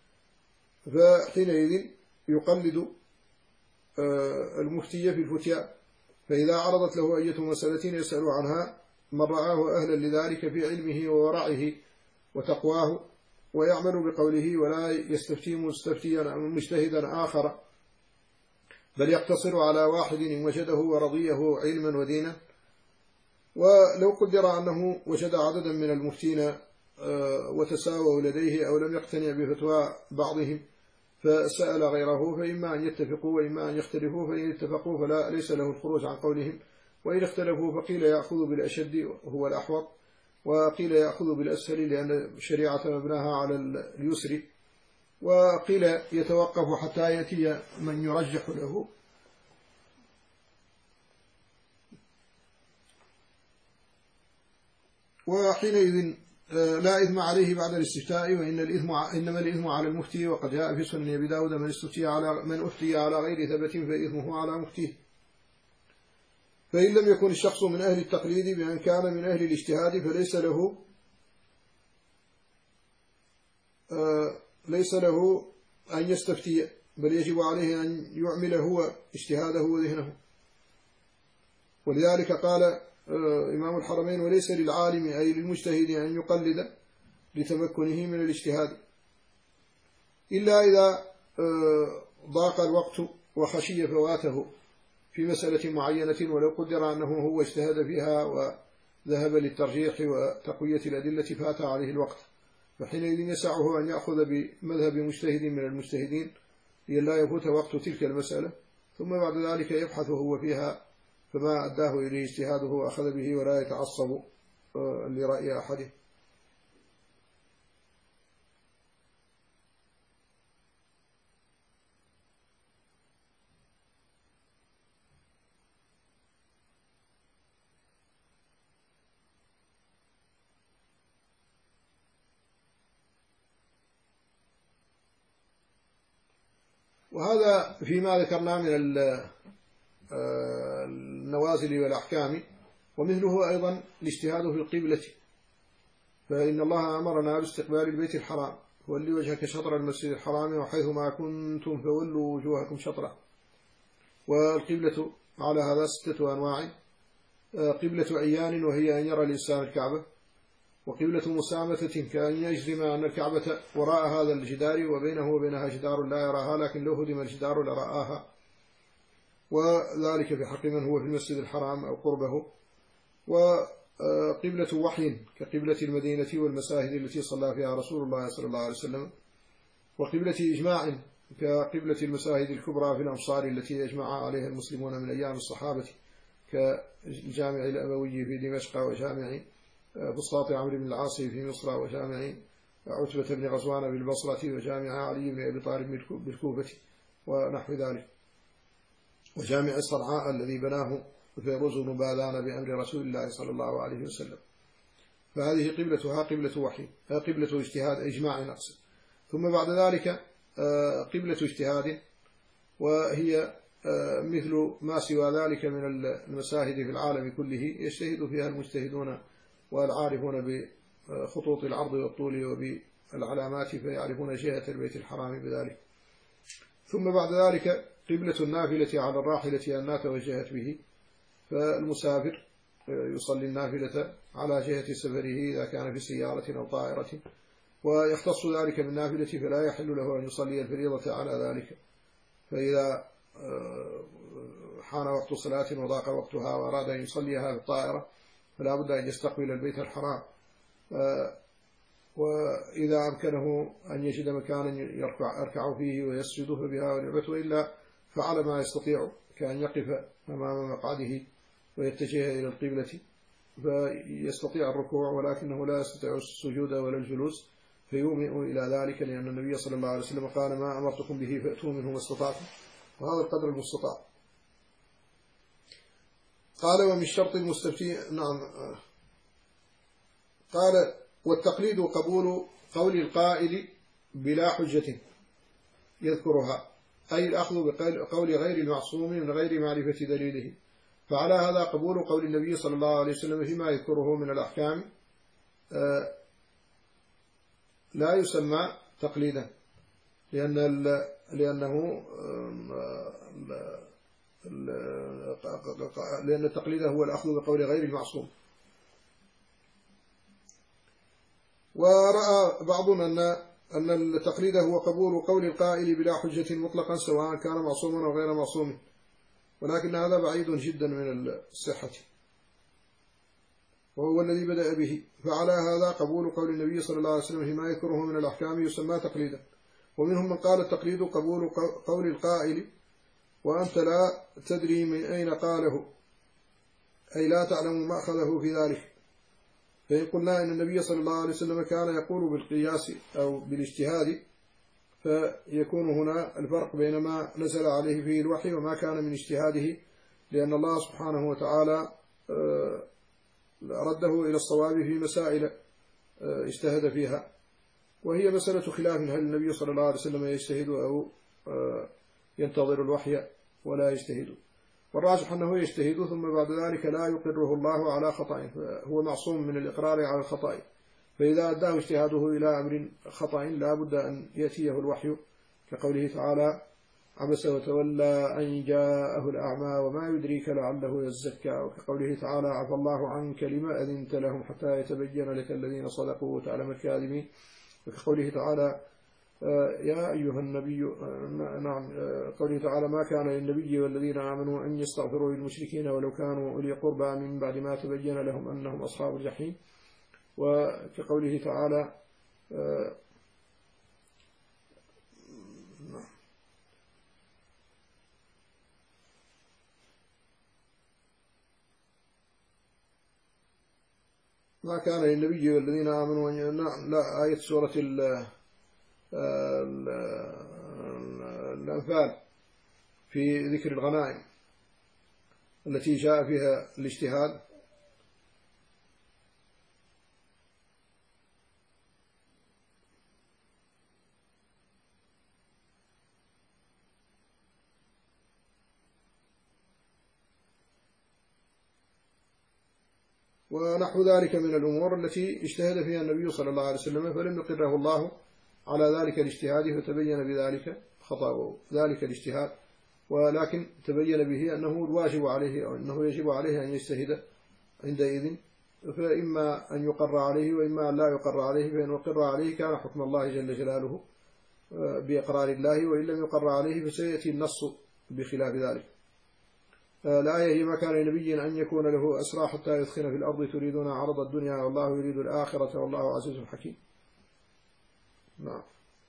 فحينئذ يقلد المفتي في الفتيا، فإذا عرضت له أية مسألة يسأل عنها من رآه أهلا لذلك في علمه وورعه وتقواه، ويعمل بقوله ولا يستفتي مستفتيا مجتهدا آخر، بل يقتصر على واحد إن وجده ورضيه علما ودينا. ولو قدر أنه وجد عددا من المفتين وتساووا لديه أو لم يقتنع بفتوى بعضهم فسأل غيره، فإما أن يتفقوا وإما أن يختلفوا، فإن اتفقوا فلا ليس له الخروج عن قولهم، وإن اختلفوا فقيل يأخذ بالأشد هو الأحوط، وقيل يأخذ بالأسهل لأن الشريعة مبناها على اليسر، وقيل يتوقف حتى يأتي من يرجح له. وحينئذ لا إثم عليه بعد الاستفتاء، وإن الإثم إنما الإثم على المفتي، وقد جاء في سنن أبي داود من استفتي على من أفتي على غير ثبت فإثمه على مفتيه. فإن لم يكن الشخص من أهل التقليد بأن كان من أهل الاجتهاد فليس له آه ليس له أن يستفتي، بل يجب عليه أن يعمل هو اجتهاده وذهنه. ولذلك قال آه إمام الحرمين: وليس للعالم أي للمجتهد أن يقلد لتمكنه من الاجتهاد، إلا إذا آه ضاق الوقت وخشي فواته في مسألة معينة، ولو قدر أنه هو اجتهد فيها وذهب للترجيح وتقوية الأدلة فات عليه الوقت، فحينئذ يسعه أن يأخذ بمذهب مجتهد من المجتهدين لئلا يفوت وقت تلك المسألة، ثم بعد ذلك يبحث هو فيها، فما أداه إليه اجتهاده أخذ به ولا يتعصب لرأي أحده. وهذا فيما ذكرنا من النوازل والأحكام. ومثله أيضا الاجتهاد في القبلة، فإن الله أمرنا باستقبال البيت الحرام، ولي وجهك شطر المسجد الحرام وحيث ما كنتم فولوا وجوهكم شطره. والقبلة على هذا ستة أنواع: قبلة عيان وهي أن يرى الإنسان الكعبة، وقبلة مسامة كأن يجزم أن الكعبة وراء هذا الجدار وبينه وبينها جدار لا يراها، لكن لو هدم الجدار لرآها، وذلك في حق من هو في المسجد الحرام أو قربه. وقبلة وحي كقبلة المدينة والمساجد التي صلى فيها رسول الله صلى الله عليه وسلم. وقبلة إجماع كقبلة المساجد الكبرى في الأمصار التي يجمع عليها المسلمون من أيام الصحابة، كالجامع الأموي في دمشق، وجامع بسطاط عمرو بن العاص في مصر، وجامع عتبة بن غزوان بالبصرة، وجامع علي بن أبي طالب بالكوفة ونحو ذلك، وجامع صنعاء الذي بناه فيروز بن باذان بأمر رسول الله صلى الله عليه وسلم. فهذه قبلتها قبلة وحي، قبلة اجتهاد إجماع نقص. ثم بعد ذلك قبلة اجتهاد، وهي مثل ما سوى ذلك من المساجد في العالم كله يجتهد فيها المجتهدون والعارفون بخطوط العرض والطول وبالعلامات، فيعرفون جهة البيت الحرام بذلك. ثم بعد ذلك قبلة النافلة على الراحلة أنها توجهت به، فالمسافر يصلي النافلة على جهة سفره إذا كان في سيارة أو طائرة، ويختص ذلك بالنافلة، فلا يحل له أن يصلي الفريضة على ذلك. فإذا حان وقت صلاة وضاق وقتها وأراد أن يصليها بالطائرة فلا بد أن يستقبل البيت الحرام، وإذا أمكنه أن يجد مكانا يركع فيه ويسجد فبها ونعمته، إلا فعل ما يستطيع، كأن يقف أمام مقعده ويتجه إلى القبلة فيستطيع الركوع، ولكنه لا يستطيع السجود ولا الجلوس، فيومئ إلى ذلك، لأن النبي صلى الله عليه وسلم قال: ما أمرتكم به فأتوا منه ما استطعتم، وهذا القدر المستطاع. قال: ومن شرط المستفتي، نعم، قال: والتقليد قبول قول القائل بلا حجة يذكرها، أي الأخذ بقول غير المعصوم من غير معرفة دليله. فعلى هذا قبول قول النبي صلى الله عليه وسلم فيما يذكره من الأحكام لا يسمى تقليدا، لأن لأنه لأن التقليد هو الأخذ بقول غير المعصوم. ورأى بعضنا أن أن التقليد هو قبول قول القائل بلا حجة مطلقا، سواء كان معصوما أو غير معصوم، ولكن هذا بعيد جدا من الصحة، وهو الذي بدأ به. فعلى هذا قبول قول النبي صلى الله عليه وسلم فيما يذكره من الأحكام يسمى تقليدا. ومنهم من قال التقليد قبول قول القائل وأنت لا تدري من أين قاله، أي لا تعلم مأخذه في ذلك. فإن قلنا إن النبي صلى الله عليه وسلم كان يقول بالقياس أو بالاجتهاد، فيكون هنا الفرق بين ما نزل عليه فيه الوحي وما كان من اجتهاده، لأن الله سبحانه وتعالى رده إلى الصواب في مسائل اجتهد فيها، وهي مسألة خلاف هل النبي صلى الله عليه وسلم يجتهد أو ينتظر الوحي ولا يجتهد. والراجح أنه يجتهد، ثم بعد ذلك لا يقره الله على خطأ، هو معصوم من الإقرار على الخطأ. فإذا أداه اجتهاده إلى أمر خطأ لا بد أن يأتيه الوحي، كقوله تعالى: عبس وتولى أن جاءه الأعمى وما يدريك لعله يزكى، وكقوله تعالى: عفى الله عنك لما أذنت لهم حتى يتبين لك الذين صدقوا وتعلم الكاذبين، وكقوله تعالى: يا أيها النبي، نعم، قوله تعالى: ما كان للنبي والذين آمنوا أن يستغفروا للمشركين ولو كانوا أولي قربى من بعد ما تبين لهم أنهم أصحاب الجحيم. وكقوله تعالى: ما كان للنبي والذين آمنوا أن، نعم، لا، آية سورة الأنفال في ذكر الغنائم التي جاء فيها الاجتهاد. ونحو ذلك من الأمور التي اجتهد فيها النبي صلى الله عليه وسلم فلم يقره الله على ذلك الاجتهاد فتبين بذلك خطأ ذلك الاجتهاد، ولكن تبين به أنه الواجب عليه أو أنه يجب عليه أن يجتهد عندئذ، فإما أن يقر عليه وإما أن لا يقر عليه، فإن يقر عليه كان حكم الله جل جلاله بإقرار الله، وإن لم يقر عليه فسيأتي النص بخلاف ذلك. الآية هي ما كان لنبي أن يكون له أسرى حتى يثخن في الأرض تريدون عرض الدنيا والله يريد الآخرة والله عزيز حكيم. نعم.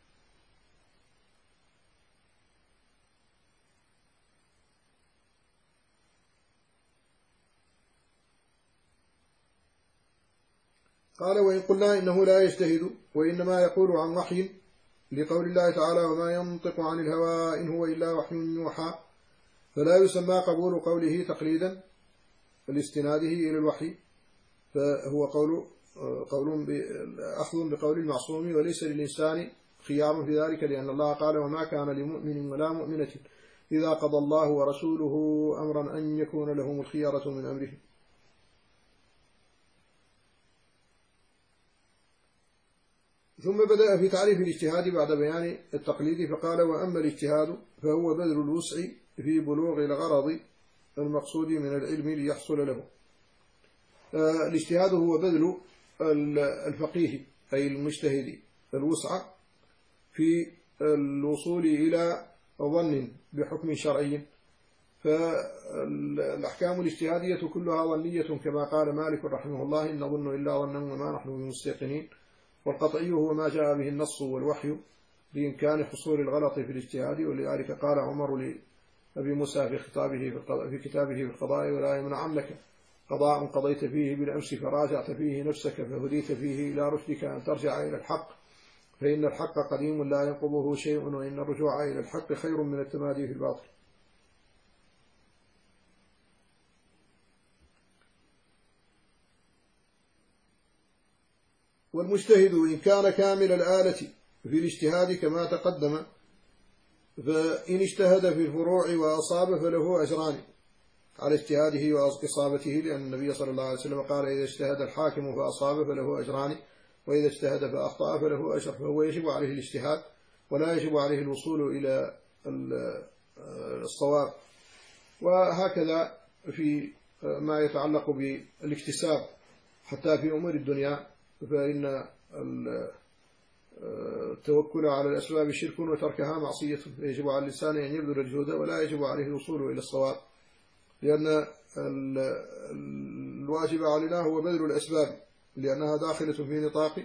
قال وإن قلنا إنه لا يجتهد وإنما يقول عن وحي لقول الله تعالى وما ينطق عن الهوى إن هو إلا وحي يوحى، فلا يسمى قبول قوله تقليدا لاستناده إلى الوحي، فهو قول قول أخذ بقول المعصوم، وليس للإنسان خيار في ذلك، لأن الله قال وما كان لمؤمن ولا مؤمنة إذا قضى الله ورسوله أمرا أن يكون لهم الخيارة من أمره. ثم بدأ في تعريف الاجتهاد بعد بيان التقليد فقال وأما الاجتهاد فهو بذل الوسع في بلوغ الغرض المقصود من العلم ليحصل له. الاجتهاد هو بذل الفقيه أي المجتهد الوسع في الوصول إلى ظن بحكم شرعي، فالأحكام الاجتهادية كلها ظنية كما قال مالك رحمه الله إن نظن إلا ظنا وما نحن بمستيقنين، والقطعي هو ما جاء به النص والوحي بإمكان حصول الغلط في الاجتهاد، ولذلك قال عمر لأبي موسى في خطابه في كتابه في القضاء ولا يمنعنك قضاء قضيت فيه بالأمس فراجعت فيه نفسك فهديت فيه إلى رشدك أن ترجع إلى الحق، فإن الحق قديم لا ينقضه شيء، وإن الرجوع إلى الحق خير من التمادي في الباطل. والمجتهد إن كان كامل الآلة في الاجتهاد كما تقدم، فإن اجتهد في الفروع وأصاب فله أجران على اجتهاده وإصابته، لأن النبي صلى الله عليه وسلم قال إذا اجتهد الحاكم فأصاب فله أجران وإذا اجتهد فأخطأ فله أجر، فهو يجب عليه الاجتهاد ولا يجب عليه الوصول إلى الصواب. وهكذا في ما يتعلق بالاكتساب حتى في أمور الدنيا، فإن التوكل على الأسباب شرك وتركها معصية، يجب على الإنسان أن يبذل الجهد ولا يجب عليه الوصول إلى الصواب، لأن الواجب علينا هو بذل الأسباب لأنها داخلة في نطاق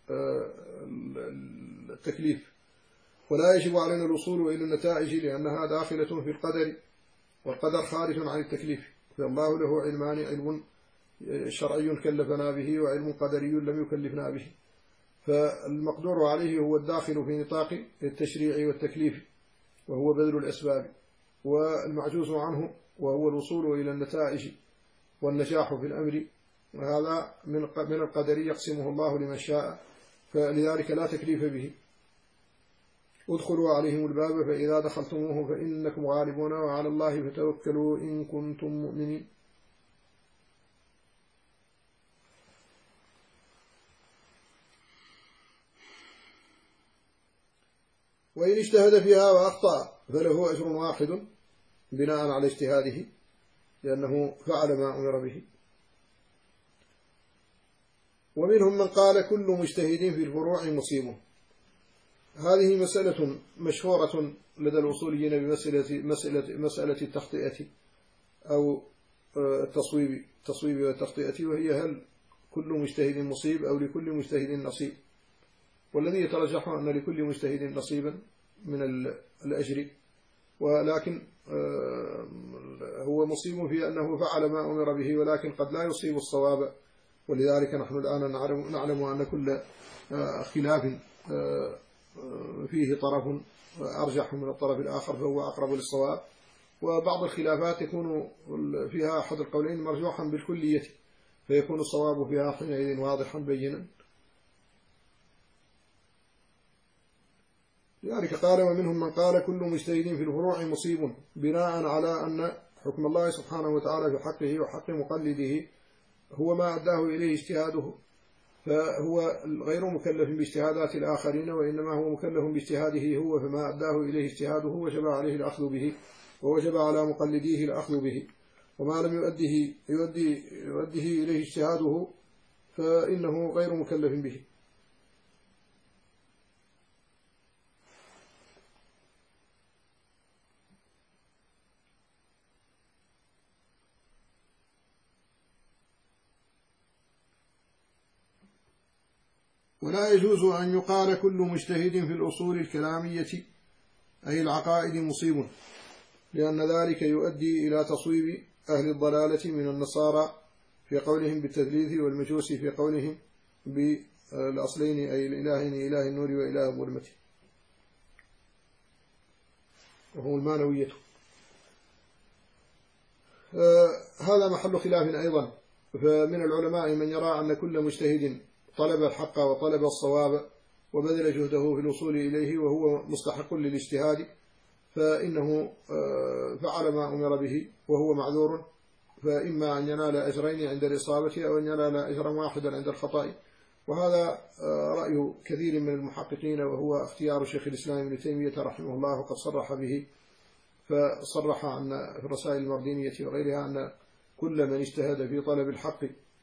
التكليف، ولا يجب علينا الوصول إلى النتائج لأنها داخلة في القدر، والقدر خارج عن التكليف، فالله له علمان، علم شرعي كلفنا به وعلم قدري لم يكلفنا به، فالمقدور عليه هو الداخل في نطاق التشريع والتكليف وهو بذل الأسباب، والمعجوز عنه وهو الوصول إلى النتائج والنجاح في الأمر، وهذا من القدر يقسمه الله لمن شاء، فلذلك لا تكليف به. ادخلوا عليهم الباب فإذا دخلتموه فإنكم غالبون وعلى الله فتوكلوا إن كنتم مؤمنين. وإن اجتهد فيها وأخطأ فله أجر واحد بناء على اجتهاده لأنه فعل ما أمر به. ومنهم من قال كل مجتهد في الفروع مصيب. هذه مسألة مشهورة لدى الأصوليين بمسألة مسألة مسألة التخطئة أو التصويب التصويب والتخطئة، وهي هل كل مجتهد مصيب أو لكل مجتهد نصيب؟ والذي يترجح أن لكل مجتهد نصيبا من الأجر، ولكن هو مصيب في أنه فعل ما أمر به ولكن قد لا يصيب الصواب، ولذلك نحن الآن نعلم أن كل خلاف فيه طرف أرجح من الطرف الآخر فهو أقرب للصواب، وبعض الخلافات يكون فيها أحد القولين مرجوحا بالكلية فيكون الصواب فيها حينئذ واضحا بينا. لذلك قال ومنهم من قال كل مجتهد في الفروع مصيب بناء على أن حكم الله سبحانه وتعالى في حقه وحق مقلده هو ما أداه إليه اجتهاده، فهو غير مكلف باجتهادات الآخرين، وإنما هو مكلف باجتهاده هو، فما أداه إليه اجتهاده وجب عليه الأخذ به، ووجب على مقلديه الأخذ به. وما لم يؤده يؤدي يؤديه إليه اجتهاده فإنه غير مكلف به. ولا يجوز أن يقال كل مجتهد في الأصول الكلامية أي العقائد مصيب، لأن ذلك يؤدي إلى تصويب أهل الضلالة من النصارى في قولهم بالتثليث، والمجوس في قولهم بالأصلين أي الإلهين، إله النور وإله الظلمة، وهو المانوية. هذا محل خلاف أيضا، فمن العلماء من يرى أن كل مجتهد طلب الحق وطلب الصواب وبذل جهده في الوصول إليه وهو مستحق للاجتهاد، فإنه فعل ما أمر به وهو معذور، فإما أن ينال أجرين عند الإصابة أو أن ينال أجرا واحدا عند الخطأ. وهذا رأي كثير من المحققين، وهو اختيار شيخ الإسلام ابن تيمية رحمه الله، وقد صرح به، فصرح أن في الرسائل المردينية وغيرها أن كل من اجتهد في طلب الحق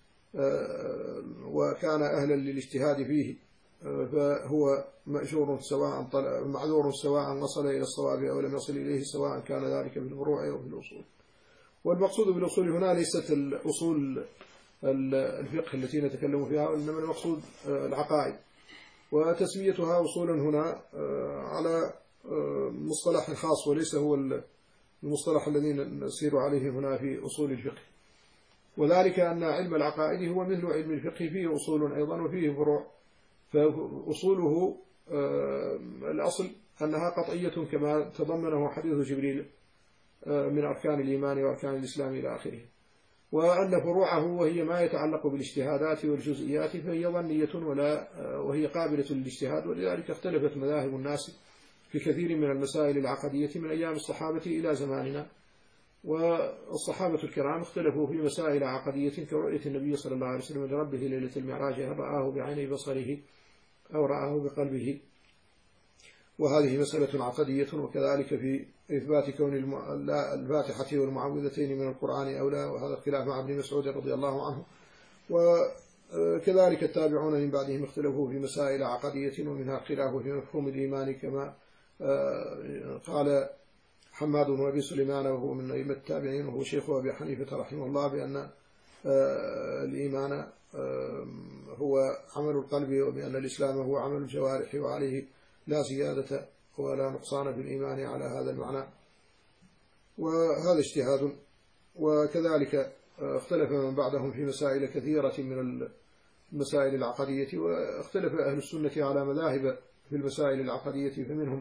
وكان أهلا للاجتهاد فيه فهو مأجور سواء معذور سواء وصل إلى الصواب أو لم يصل إليه، سواء كان ذلك في الفروع أو في الأصول. والمقصود بالأصول هنا ليست الأصول الفقه التي نتكلم فيها، وإنما المقصود العقائد، وتسميتها أصولا هنا على مصطلح خاص وليس هو المصطلح الذي نسير عليه هنا في أصول الفقه. وذلك أن علم العقائد هو مثل علم الفقه، فيه أصول أيضا وفيه فروع، فأصوله الأصل أنها قطعية كما تضمنه حديث جبريل من أركان الإيمان وأركان الإسلام إلى آخره، وأن فروعه وهي ما يتعلق بالاجتهادات والجزئيات فهي ظنية ولا وهي قابلة للاجتهاد. ولذلك اختلفت مذاهب الناس في كثير من المسائل العقدية من أيام الصحابة إلى زماننا، والصحابة الكرام اختلفوا في مسائل عقدية كرؤية النبي صلى الله عليه وسلم لربه ليلة المعراج، هل رآه بعيني بصره أو رآه بقلبه، وهذه مسألة عقدية. وكذلك في إثبات كون الفاتحة والمعوذتين من القرآن أو لا، وهذا الخلاف مع ابن مسعود رضي الله عنه. وكذلك التابعون من بعدهم اختلفوا في مسائل عقدية، ومنها خلاف في مفهوم الإيمان كما قال حماد بن أبي سليمان وهو من أئمة التابعين وهو شيخ أبي حنيفة رحمه الله، بأن الإيمان هو عمل القلب، وبأن الإسلام هو عمل الجوارح، وعليه لا زيادة ولا نقصان في الإيمان على هذا المعنى. وهذا اجتهاد. وكذلك اختلف من بعدهم في مسائل كثيرة من المسائل العقدية، واختلف أهل السنة على مذاهب في المسائل العقدية، فمنهم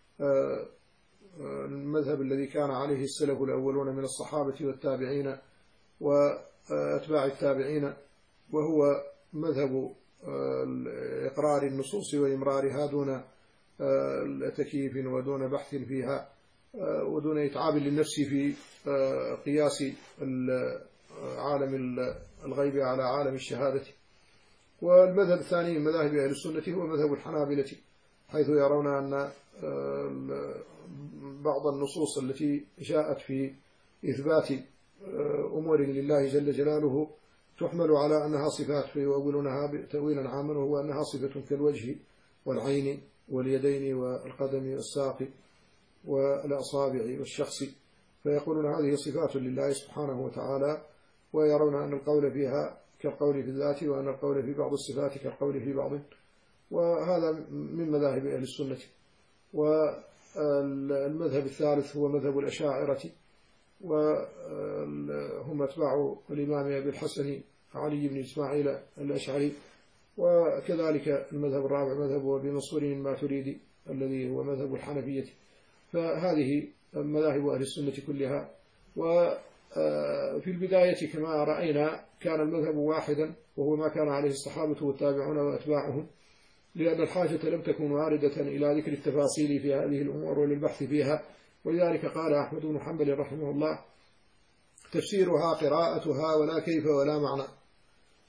المذهب الذي كان عليه السلف الأولون من الصحابة والتابعين وأتباع التابعين، وهو مذهب إقرار النصوص وإمرارها دون تكييف ودون بحث فيها ودون إتعاب للنفس في قياس عالم الغيب على عالم الشهادة. والمذهب الثاني من مذاهب أهل السنة هو مذهب الحنابلة، حيث يرون أن بعض النصوص التي جاءت في إثبات أمور لله جل جلاله تحمل على أنها صفات، فيؤولونها تأويلا عاما، وهو أنها صفة كالوجه والعين واليدين والقدم والساق والأصابع والشخص، فيقولون هذه صفات لله سبحانه وتعالى، ويرون أن القول فيها كالقول في الذات، وأن القول في بعض الصفات كالقول في بعض. وهذا من مذاهب أهل السنة. والمذهب الثالث هو مذهب الأشاعرة، وهم أتباع الإمام أبي الحسن علي بن إسماعيل الأشعري. وكذلك المذهب الرابع مذهب أبي منصور الماتريدي الذي هو مذهب الحنفية. فهذه مذاهب أهل السنة كلها. وفي البداية كما رأينا كان المذهب واحدا، وهو ما كان عليه الصحابة والتابعون وأتباعهم، لأن الحاجة لم تكن واردة إلى ذكر التفاصيل في هذه الأمور وللبحث فيها. ولذلك قال أحمد بن حنبل رحمه الله: تفسيرها قراءتها ولا كيف ولا معنى،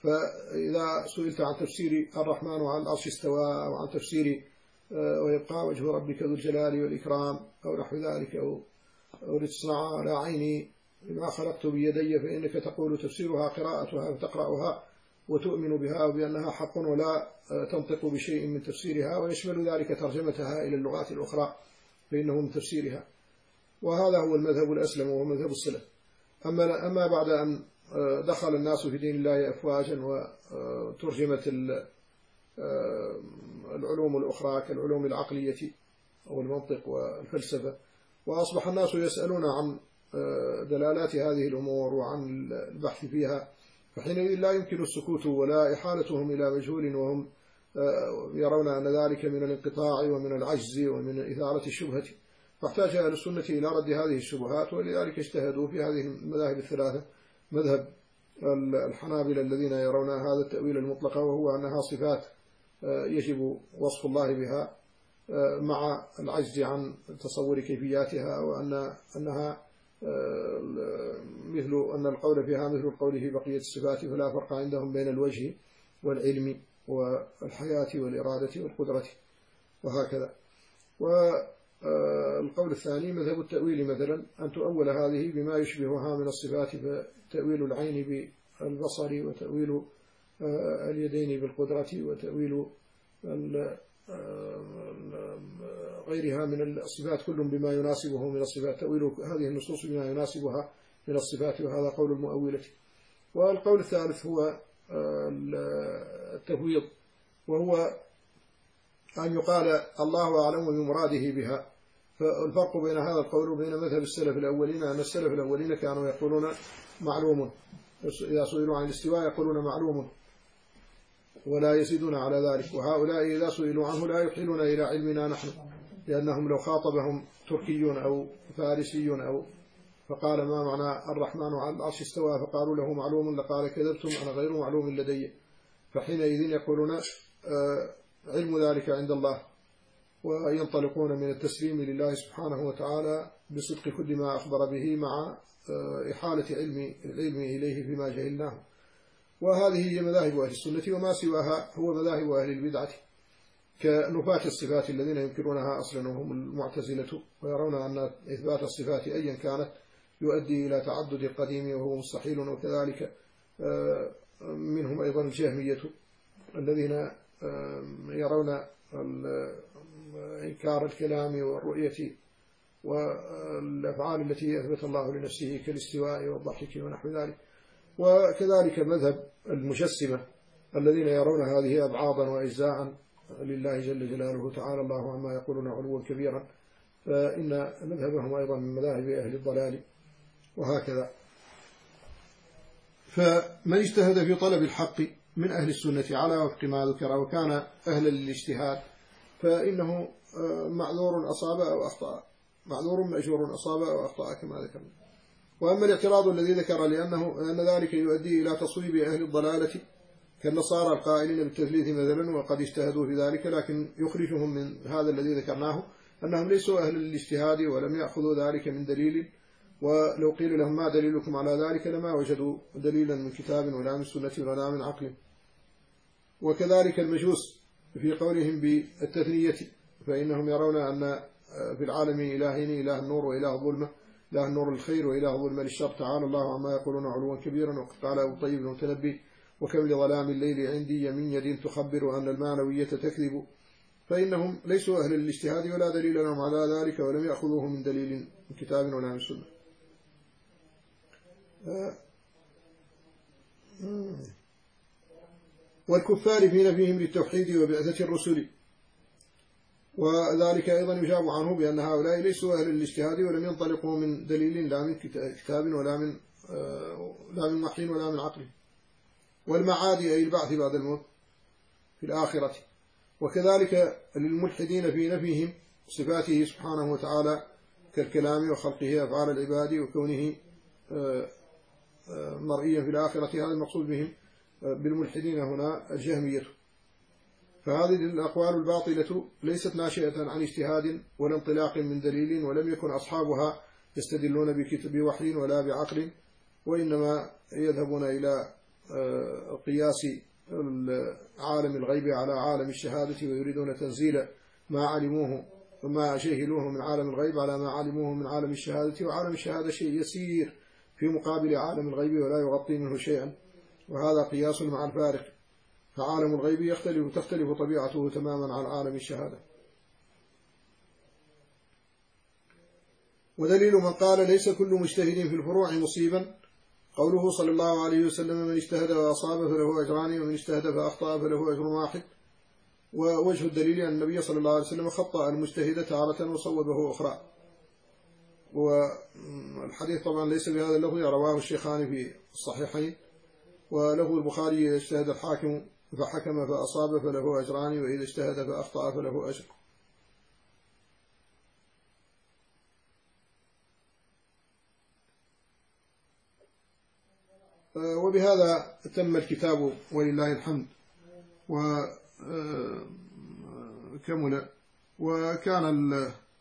فإذا سئلت عن تفسير الرحمن وعن العرش استوى أو عن تفسير ويبقى وجه ربك ذو الجلال والإكرام أو نحو ذلك أو لتصنع على عيني بما خلقت بيدي فإنك تقول تفسيرها قراءتها وتقرأها وتؤمن بها وبأنها حق ولا تنطق بشيء من تفسيرها، ويشمل ذلك ترجمتها إلى اللغات الأخرى فإنه من تفسيرها. وهذا هو المذهب الأسلم وهو مذهب السلف. أما أما بعد أن دخل الناس في دين الله أفواجا وترجمت العلوم الأخرى كالعلوم العقلية أو المنطق والفلسفة، وأصبح الناس يسألون عن دلالات هذه الأمور وعن البحث فيها، فحينئذ لا يمكن السكوت ولا إحالتهم إلى مجهول، وهم يرون أن ذلك من الانقطاع ومن العجز ومن إثارة الشبهة. فاحتاج أهل السنة إلى رد هذه الشبهات، ولذلك اجتهدوا في هذه المذاهب الثلاثة: مذهب الحنابلة الذين يرون هذا التأويل المطلق، وهو أنها صفات يجب وصف الله بها مع العجز عن تصور كيفياتها، وأن أنها مثل أن القول فيها مثل القول في بقية الصفات، فلا فرق عندهم بين الوجه والعلم والحياة والإرادة والقدرة وهكذا. والقول الثاني مذهب التأويل، مثلا أن تؤول هذه بما يشبهها من الصفات، فتأويل العين بالبصر، وتأويل اليدين بالقدرة، وتأويل غيرها من الصفات كل بما يناسبه من الصفات، تأويل هذه النصوص بما يناسبها من الصفات، وهذا قول المؤولة. والقول الثالث هو التفويض، وهو أن يقال الله أعلم بمراده بها. فالفرق بين هذا القول وبين مذهب السلف الأولين أن السلف الأولين كانوا يقولون معلوم، إذا سئلوا عن الاستواء يقولون معلوم ولا يزيدون على ذلك، وهؤلاء إذا سئلوا عنه لا يحيلون إلى علمنا نحن، لأنهم لو خاطبهم تركي أو فارسي أو فقال ما معنى الرحمن على العرش استوى فقالوا له معلوم لقال كذبتم أنا غير معلوم لدي، فحينئذ يقولون علم ذلك عند الله، وينطلقون من التسليم لله سبحانه وتعالى بصدق كل ما أخبر به مع إحالة علم العلم إليه فيما جهلناه. وهذه هي مذاهب أهل السنة، وما سواها هو مذاهب أهل البدعة كنفاة الصفات الذين ينكرونها أصلا وهم المعتزلة، ويرون أن إثبات الصفات أيا كانت يؤدي إلى تعدد القديم وهو مستحيل. وكذلك منهم أيضا الجهمية الذين يرون إنكار الكلام والرؤية والأفعال التي أثبت الله لنفسه كالاستواء والضحك ونحو ذلك. وكذلك مذهب المجسمة الذين يرون هذه أبعاضا وأجزاء لله جل جلاله تعالى الله عما يقولون علوا كبيرا، فإن مذهبهم أيضا من مذاهب أهل الضلال وهكذا. فمن اجتهد في طلب الحق من أهل السنة على وفق ما ذكر وكان أهلا للاجتهاد فإنه معذور أصاب أو أخطأ، معذور مأجور أصاب أو أخطأ كما ذكرنا. وأما الاعتراض الذي ذكر لأنه أن ذلك يؤدي إلى تصويب أهل الضلالة كالنصارى القائلين بالتثليث مثلا، وقد اجتهدوا في ذلك، لكن يخرجهم من هذا الذي ذكرناه أنهم ليسوا أهل الاجتهاد ولم يأخذوا ذلك من دليل، ولو قيل لهم ما دليلكم على ذلك لما وجدوا دليلا من كتاب ولا من سنة ولا من عقل. وكذلك المجوس في قولهم بالتثنية، فإنهم يرون أن في العالم إلهين، إله النور وإله الظلمة، إله النور الخير وإله الظلمة للشر، تعالى الله عما يقولون علوا كبيرا. وقد قال أبو طيب المتنبي وكم لظلام الليل عندي يمين يد تخبر أن المعنوية تكذب. فإنهم ليسوا أهل الاجتهاد ولا دليل لهم على ذلك، ولم يأخذوه من دليل من كتاب ولا من سنة. والكفار في نفيهم للتوحيد وبعثة الرسل، وذلك أيضا يجاب عنه بأن هؤلاء ليسوا أهل الاجتهاد ولم ينطلقوا من دليل لا من كتاب ولا من لا من وحي ولا من عقل. والمعاد أي البعث بعد الموت في الآخرة. وكذلك للملحدين في نفيهم صفاته سبحانه وتعالى كالكلام وخلقه أفعال العباد وكونه مرئيا في الآخرة، هذا المقصود بهم بالملحدين هنا الجهمية. فهذه الأقوال الباطلة ليست ناشئة عن اجتهاد ولا انطلاق من دليل، ولم يكن أصحابها يستدلون بكتب وحي ولا بعقل، وإنما يذهبون إلى قياس عالم الغيب على عالم الشهادة، ويريدون تنزيل ما علموه وما جهلوه من عالم الغيب على ما علموه من عالم الشهادة، وعالم الشهادة شيء يسير في مقابل عالم الغيب ولا يغطي منه شيئا، وهذا قياس مع الفارق، فعالم الغيب يختلف تختلف طبيعته تماما عن عالم الشهادة. ودليل من قال ليس كل مجتهد في الفروع مصيبا قوله صلى الله عليه وسلم: من اجتهد وأصاب فله أجران، ومن اجتهد فأخطأ فله أجر واحد. ووجه الدليل أن النبي صلى الله عليه وسلم خطأ المجتهد تارة وصوبه أخرى. والحديث طبعا ليس بهذا اللفظ، رواه الشيخان في الصحيحين، وله البخاري: إذا اجتهد الحاكم فحكم فأصاب فله أجران، وإذا اجتهد فأخطأ فله أجر. وبهذا تم الكتاب ولله الحمد وكمل، وكان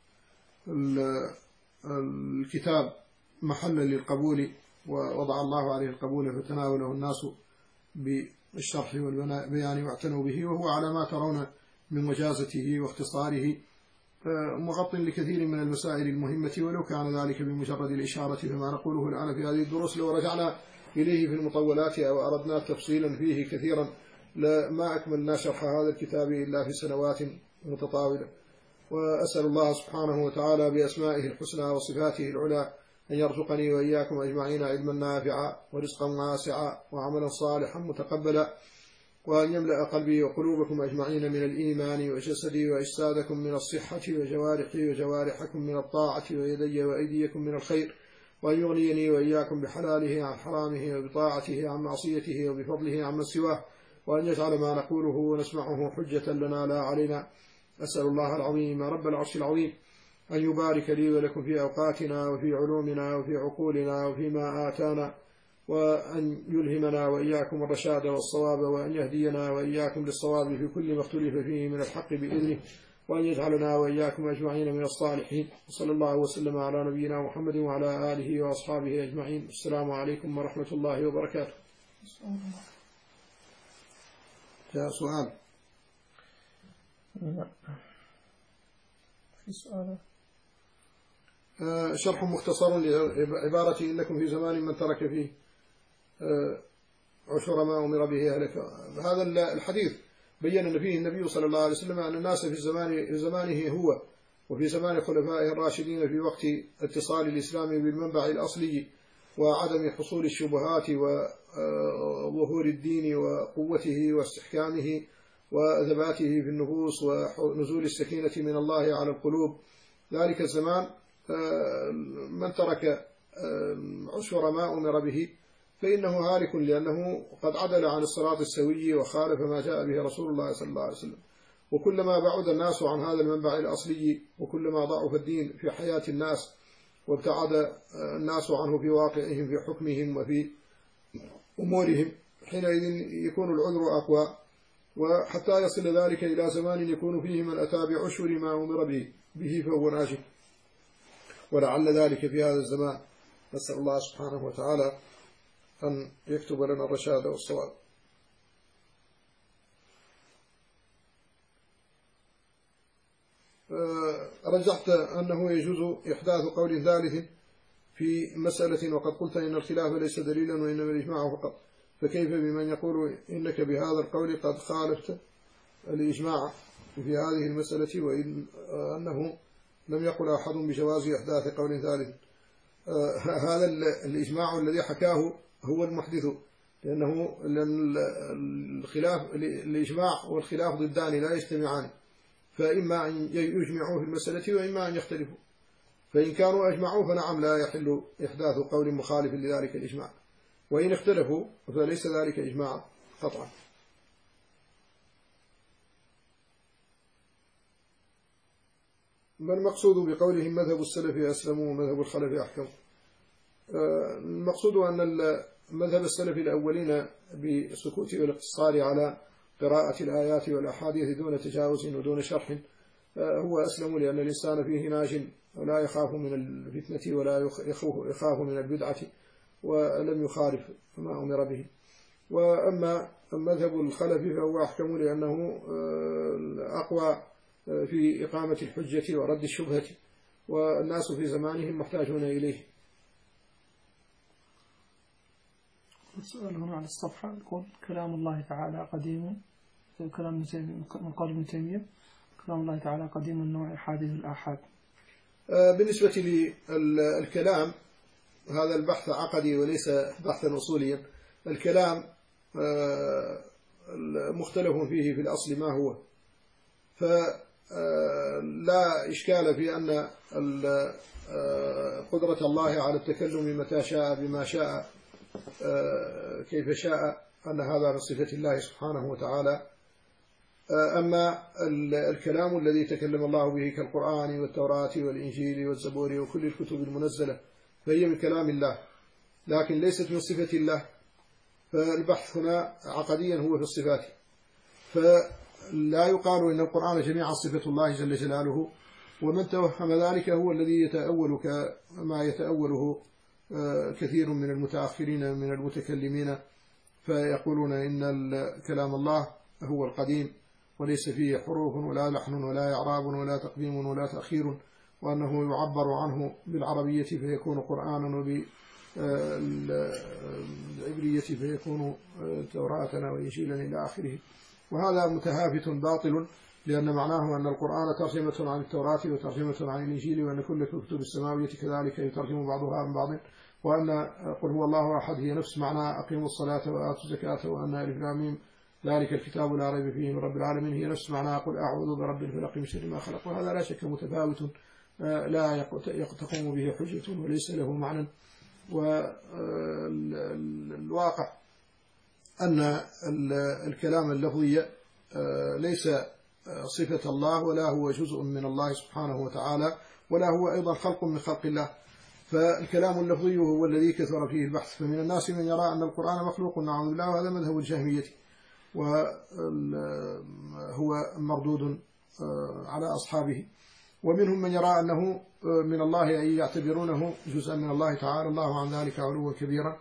الكتاب محلا للقبول، ووضع الله عليه القبول فتناوله الناس بالشرح والبيان واعتنوا به، وهو على ما ترون من مجازته واختصاره مغطٍ لكثير من المسائل المهمة، ولو كان ذلك بمجرد الإشارة فما نقوله الآن في هذه الدروس لو رجعنا إليه في المطولات أو أردنا تفصيلا فيه كثيرا لما أكملنا شرح هذا الكتاب إلا في سنوات متطاولة. وأسأل الله سبحانه وتعالى بأسمائه الحسنى وصفاته العلى أن يرزقني وإياكم أجمعين علما نافعا ورزقا واسعا وعملا صالحا متقبلا، وأن يملأ قلبي وقلوبكم أجمعين من الإيمان، وجسدي وأجسادكم من الصحة، وجوارحي وجوارحكم من الطاعة، ويدي وأيديكم من الخير، وأن يغنيني وإياكم بحلاله عن حرامه، وبطاعته عن معصيته، وبفضله عن من سواه، وأن يجعل ما نقوله ونسمعه حجة لنا لا علينا. أسأل الله العظيم رب العرش العظيم أن يبارك لي ولكم في أوقاتنا وفي علومنا وفي عقولنا وفيما آتانا، وأن يلهمنا وإياكم الرشاد والصواب، وأن يهدينا وإياكم للصواب في كل ما اختلف فيه من الحق بإذنه، وأن يجعلنا وإياكم أجمعين من الصالحين. وصلى الله وسلم على نبينا محمد وعلى آله وأصحابه أجمعين. السلام عليكم ورحمة الله وبركاته. جاء سؤال؟
في سؤال.
آه شرح مختصر لعبارة إنكم في زمان من ترك فيه آه عشر ما أمر به أهلك. هذا الحديث بيّن أن فيه النبي صلى الله عليه وسلم أن الناس في زمان في زمانه هو وفي زمان خلفائه الراشدين في وقت اتصال الإسلام بالمنبع الأصلي وعدم حصول الشبهات وظهور الدين وقوته واستحكامه وثباته في النفوس ونزول السكينة من الله على القلوب، ذلك الزمان من ترك عشر ما أمر به فإنه هالك، لأنه قد عدل عن الصراط السوي وخالف ما جاء به رسول الله صلى الله عليه وسلم. وكلما بعد الناس عن هذا المنبع الأصلي وكلما ضعف الدين في حياة الناس وابتعد الناس عنه في واقعهم في حكمهم وفي أمورهم، حينئذ يكون العذر أقوى، وحتى يصل ذلك إلى زمان يكون فيه من أتى بعشر ما أمر به, به فهو ناجح، ولعل ذلك في هذا الزمان. نسأل الله سبحانه وتعالى أن يكتب لنا الرشاد والصواب. رجحت أنه يجوز إحداث قول ثالث في مسألة، وقد قلت إن الخلاف ليس دليلا وإنما الإجماع فقط، فكيف بمن يقول إنك بهذا القول قد خالفت الإجماع في هذه المسألة، وإن أنه لم يقل أحد بجواز إحداث قول ثالث. هذا الإجماع الذي حكاه هو المحدث، لأنه الخلاف الإجماع والخلاف ضدان لا يجتمعان، فإما أن يجمعوا في المسألة وإما أن يختلفوا، فإن كانوا أجمعوا فنعم لا يحل إحداث قول مخالف لذلك الإجماع، وإن اختلفوا فليس ذلك إجماع قطعا. ما المقصود بقولهم مذهب السلف أسلم ومذهب الخلف أحكم؟ المقصود أن مذهب السلف الأولين بالسكوت والاقتصار على قراءة الآيات والأحاديث دون تجاوز ودون شرح هو أسلم، لأن الإنسان فيه ناج ولا يخاف من الفتنة ولا يخاف من البدعة ولم يخالف ما أمر به. وأما مذهب الخلفي فهو أحكم لأنه أقوى في إقامة الحجة ورد الشبهة، والناس في زمانهم محتاجون إليه.
السؤال هنا على الصفحة يقول كلام الله تعالى قديم، كلام من قول ابن تيمية كلام الله تعالى قديم النوع حادث الآحاد.
بالنسبة للكلام هذا البحث عقدي وليس بحثا أصوليا. الكلام مختلف فيه في الأصل ما هو، فلا إشكال في أن قدرة الله على التكلم متى شاء بما شاء كيف شاء أن هذا من صفة الله سبحانه وتعالى. أما الكلام الذي تكلم الله به كالقرآن والتوراة والإنجيل والزبور وكل الكتب المنزلة فهي من كلام الله لكن ليست من صفة الله، فالبحث هنا عقديا هو في الصفات، فلا يقال إن القرآن جميعا صفة الله جل جلاله، ومن توهم ذلك هو الذي يتأول كما يتأوله كثير من المتأخرين من المتكلمين، فيقولون إن كلام الله هو القديم وليس فيه حروف ولا لحن ولا إعراب ولا تقديم ولا تأخير، وأنه يعبر عنه بالعربية فيكون قرآنا وبالعبرية فيكون توراة وإنجيلا إلى آخره. وهذا متهافت باطل، لأن معناه أن القرآن ترجمة عن التوراة وترجمة عن الإنجيل، وأن كل الكتب السماوية كذلك يترجم بعضها عن بعض، وأن قل هو الله أحد هي نفس معنى أقيموا الصلاة وآتوا الزكاة، وأن ألف لام ميم ذلك الكتاب لا ريب فيه من رب العالمين هي نفس معنى قل أعوذ برب الفلق من شر ما خلق. وهذا لا شك متفاوت لا تقوم به حجة وليس له معنى. والواقع أن الكلام اللفظي ليس صفة الله ولا هو جزء من الله سبحانه وتعالى ولا هو أيضا خلق من خلق الله، فالكلام اللفظي هو الذي كثر فيه البحث. فمن الناس من يرى أن القرآن مخلوق نعوذ بالله، وهذا مذهب الجهمية وهو مردود على أصحابه. ومنهم من يرى أنه من الله أي يعتبرونه جزءا من الله تعالى الله عن ذلك علوا كبيرا،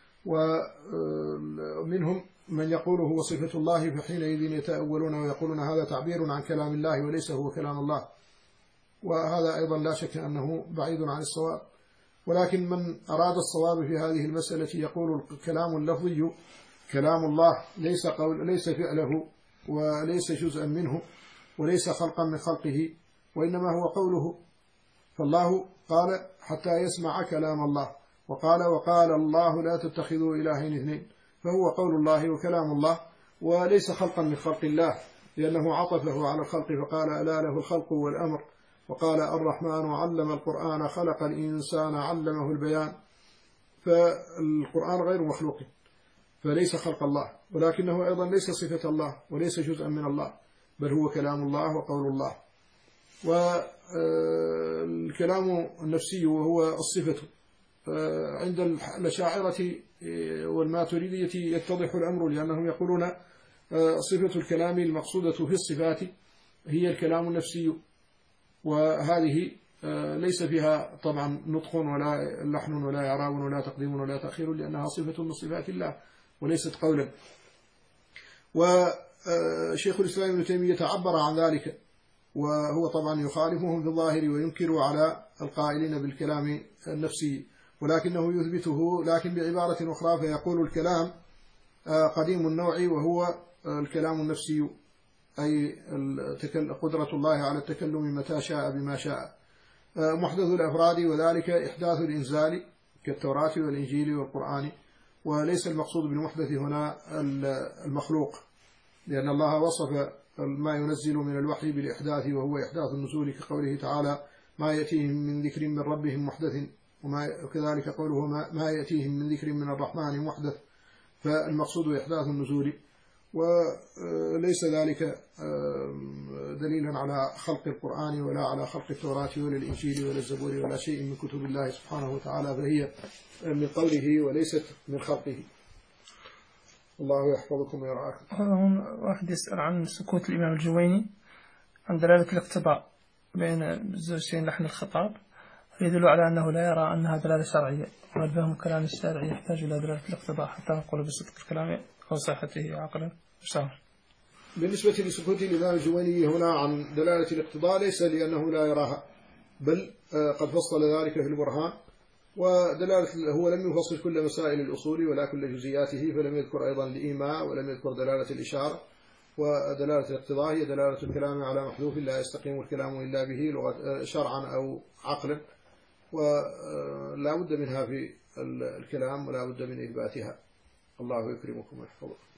ومنهم من يقول هو صفة الله، فحينئذ يتأولون ويقولون هذا تعبير عن كلام الله وليس هو كلام الله، وهذا أيضا لا شك أنه بعيد عن الصواب. ولكن من أراد الصواب في هذه المسألة يقول الكلام اللفظي كلام الله ليس قول ليس فعله وليس جزءا منه وليس خلقا من خلقه، وإنما هو قوله. فالله قال حتى يسمع كلام الله، وقال وقال الله لا تتخذوا إلهين اثنين، فهو قول الله وكلام الله وليس خلقا من خلق الله، لأنه عطفه على الخلق فقال ألا له الخلق والأمر، وقال الرحمن علم القرآن خلق الإنسان علمه البيان. فالقرآن غير مخلوق فليس خلق الله، ولكنه أيضا ليس صفة الله وليس جزءا من الله، بل هو كلام الله وقول الله. والكلام النفسي وهو الصفة عند الأشاعرة والماتريدية يتضح الأمر، لأنهم يقولون صفة الكلام المقصودة في الصفات هي الكلام النفسي، وهذه ليس فيها طبعا نطق ولا لحن ولا إعراب ولا تقديم ولا تأخير، لأنها صفة من صفات الله وليست قولا. وشيخ الإسلام ابن تيمية عبر عن ذلك، وهو طبعا يخالفهم في الظاهر وينكر على القائلين بالكلام النفسي، ولكنه يثبته لكن بعبارة أخرى، فيقول الكلام قديم النوع وهو الكلام النفسي، أي قدرة الله على التكلم متى شاء بما شاء، محدث الأفراد، وذلك إحداث الإنزال كالتوراة والإنجيل والقرآن، وليس المقصود بالمحدث هنا المخلوق، لأن الله وصف ما ينزل من الوحي بالإحداث وهو إحداث النزول، كقوله تعالى ما يأتيهم من ذكر من ربهم محدث، وكذلك قوله ما يأتيهم من ذكر من الرحمن محدث، فالمقصود إحداث النزول، وليس ذلك دليلا على خلق القرآن ولا على خلق التوراة ولا الإنجيل ولا الزبور ولا شيء من كتب الله سبحانه وتعالى، فهي من قوله وليست من خلقه. الله يحفظكم ويرعاكم.
واحد يسأل عن سكوت الإمام الجويني عن دلالة الاقتضاء بين الزوجين لحن الخطاب، يدل على أنه لا يرى أنها دلالة شرعية، والفهم كلام الشارع يحتاج إلى دلالة الاقتضاء حتى نقول بصدق الكلام أو صحته عقلا.
بالنسبة لسكوت الإمام الجويني هنا عن دلالة الاقتضاء ليس لأنه لا يراها، بل قد فصل ذلك في البرهان. ودلالة هو لم يفصل كل مسائل الأصول ولا كل جزئياته، فلم يذكر أيضا الإيماء ولم يذكر دلالة الإشارة. ودلالة الاقتضاء هي دلالة الكلام على محذوف لا يستقيم الكلام إلا به لغة شرعا أو عقلا، ولا بد منها في الكلام ولا بد من إثباتها. الله يكرمكم ويحفظكم.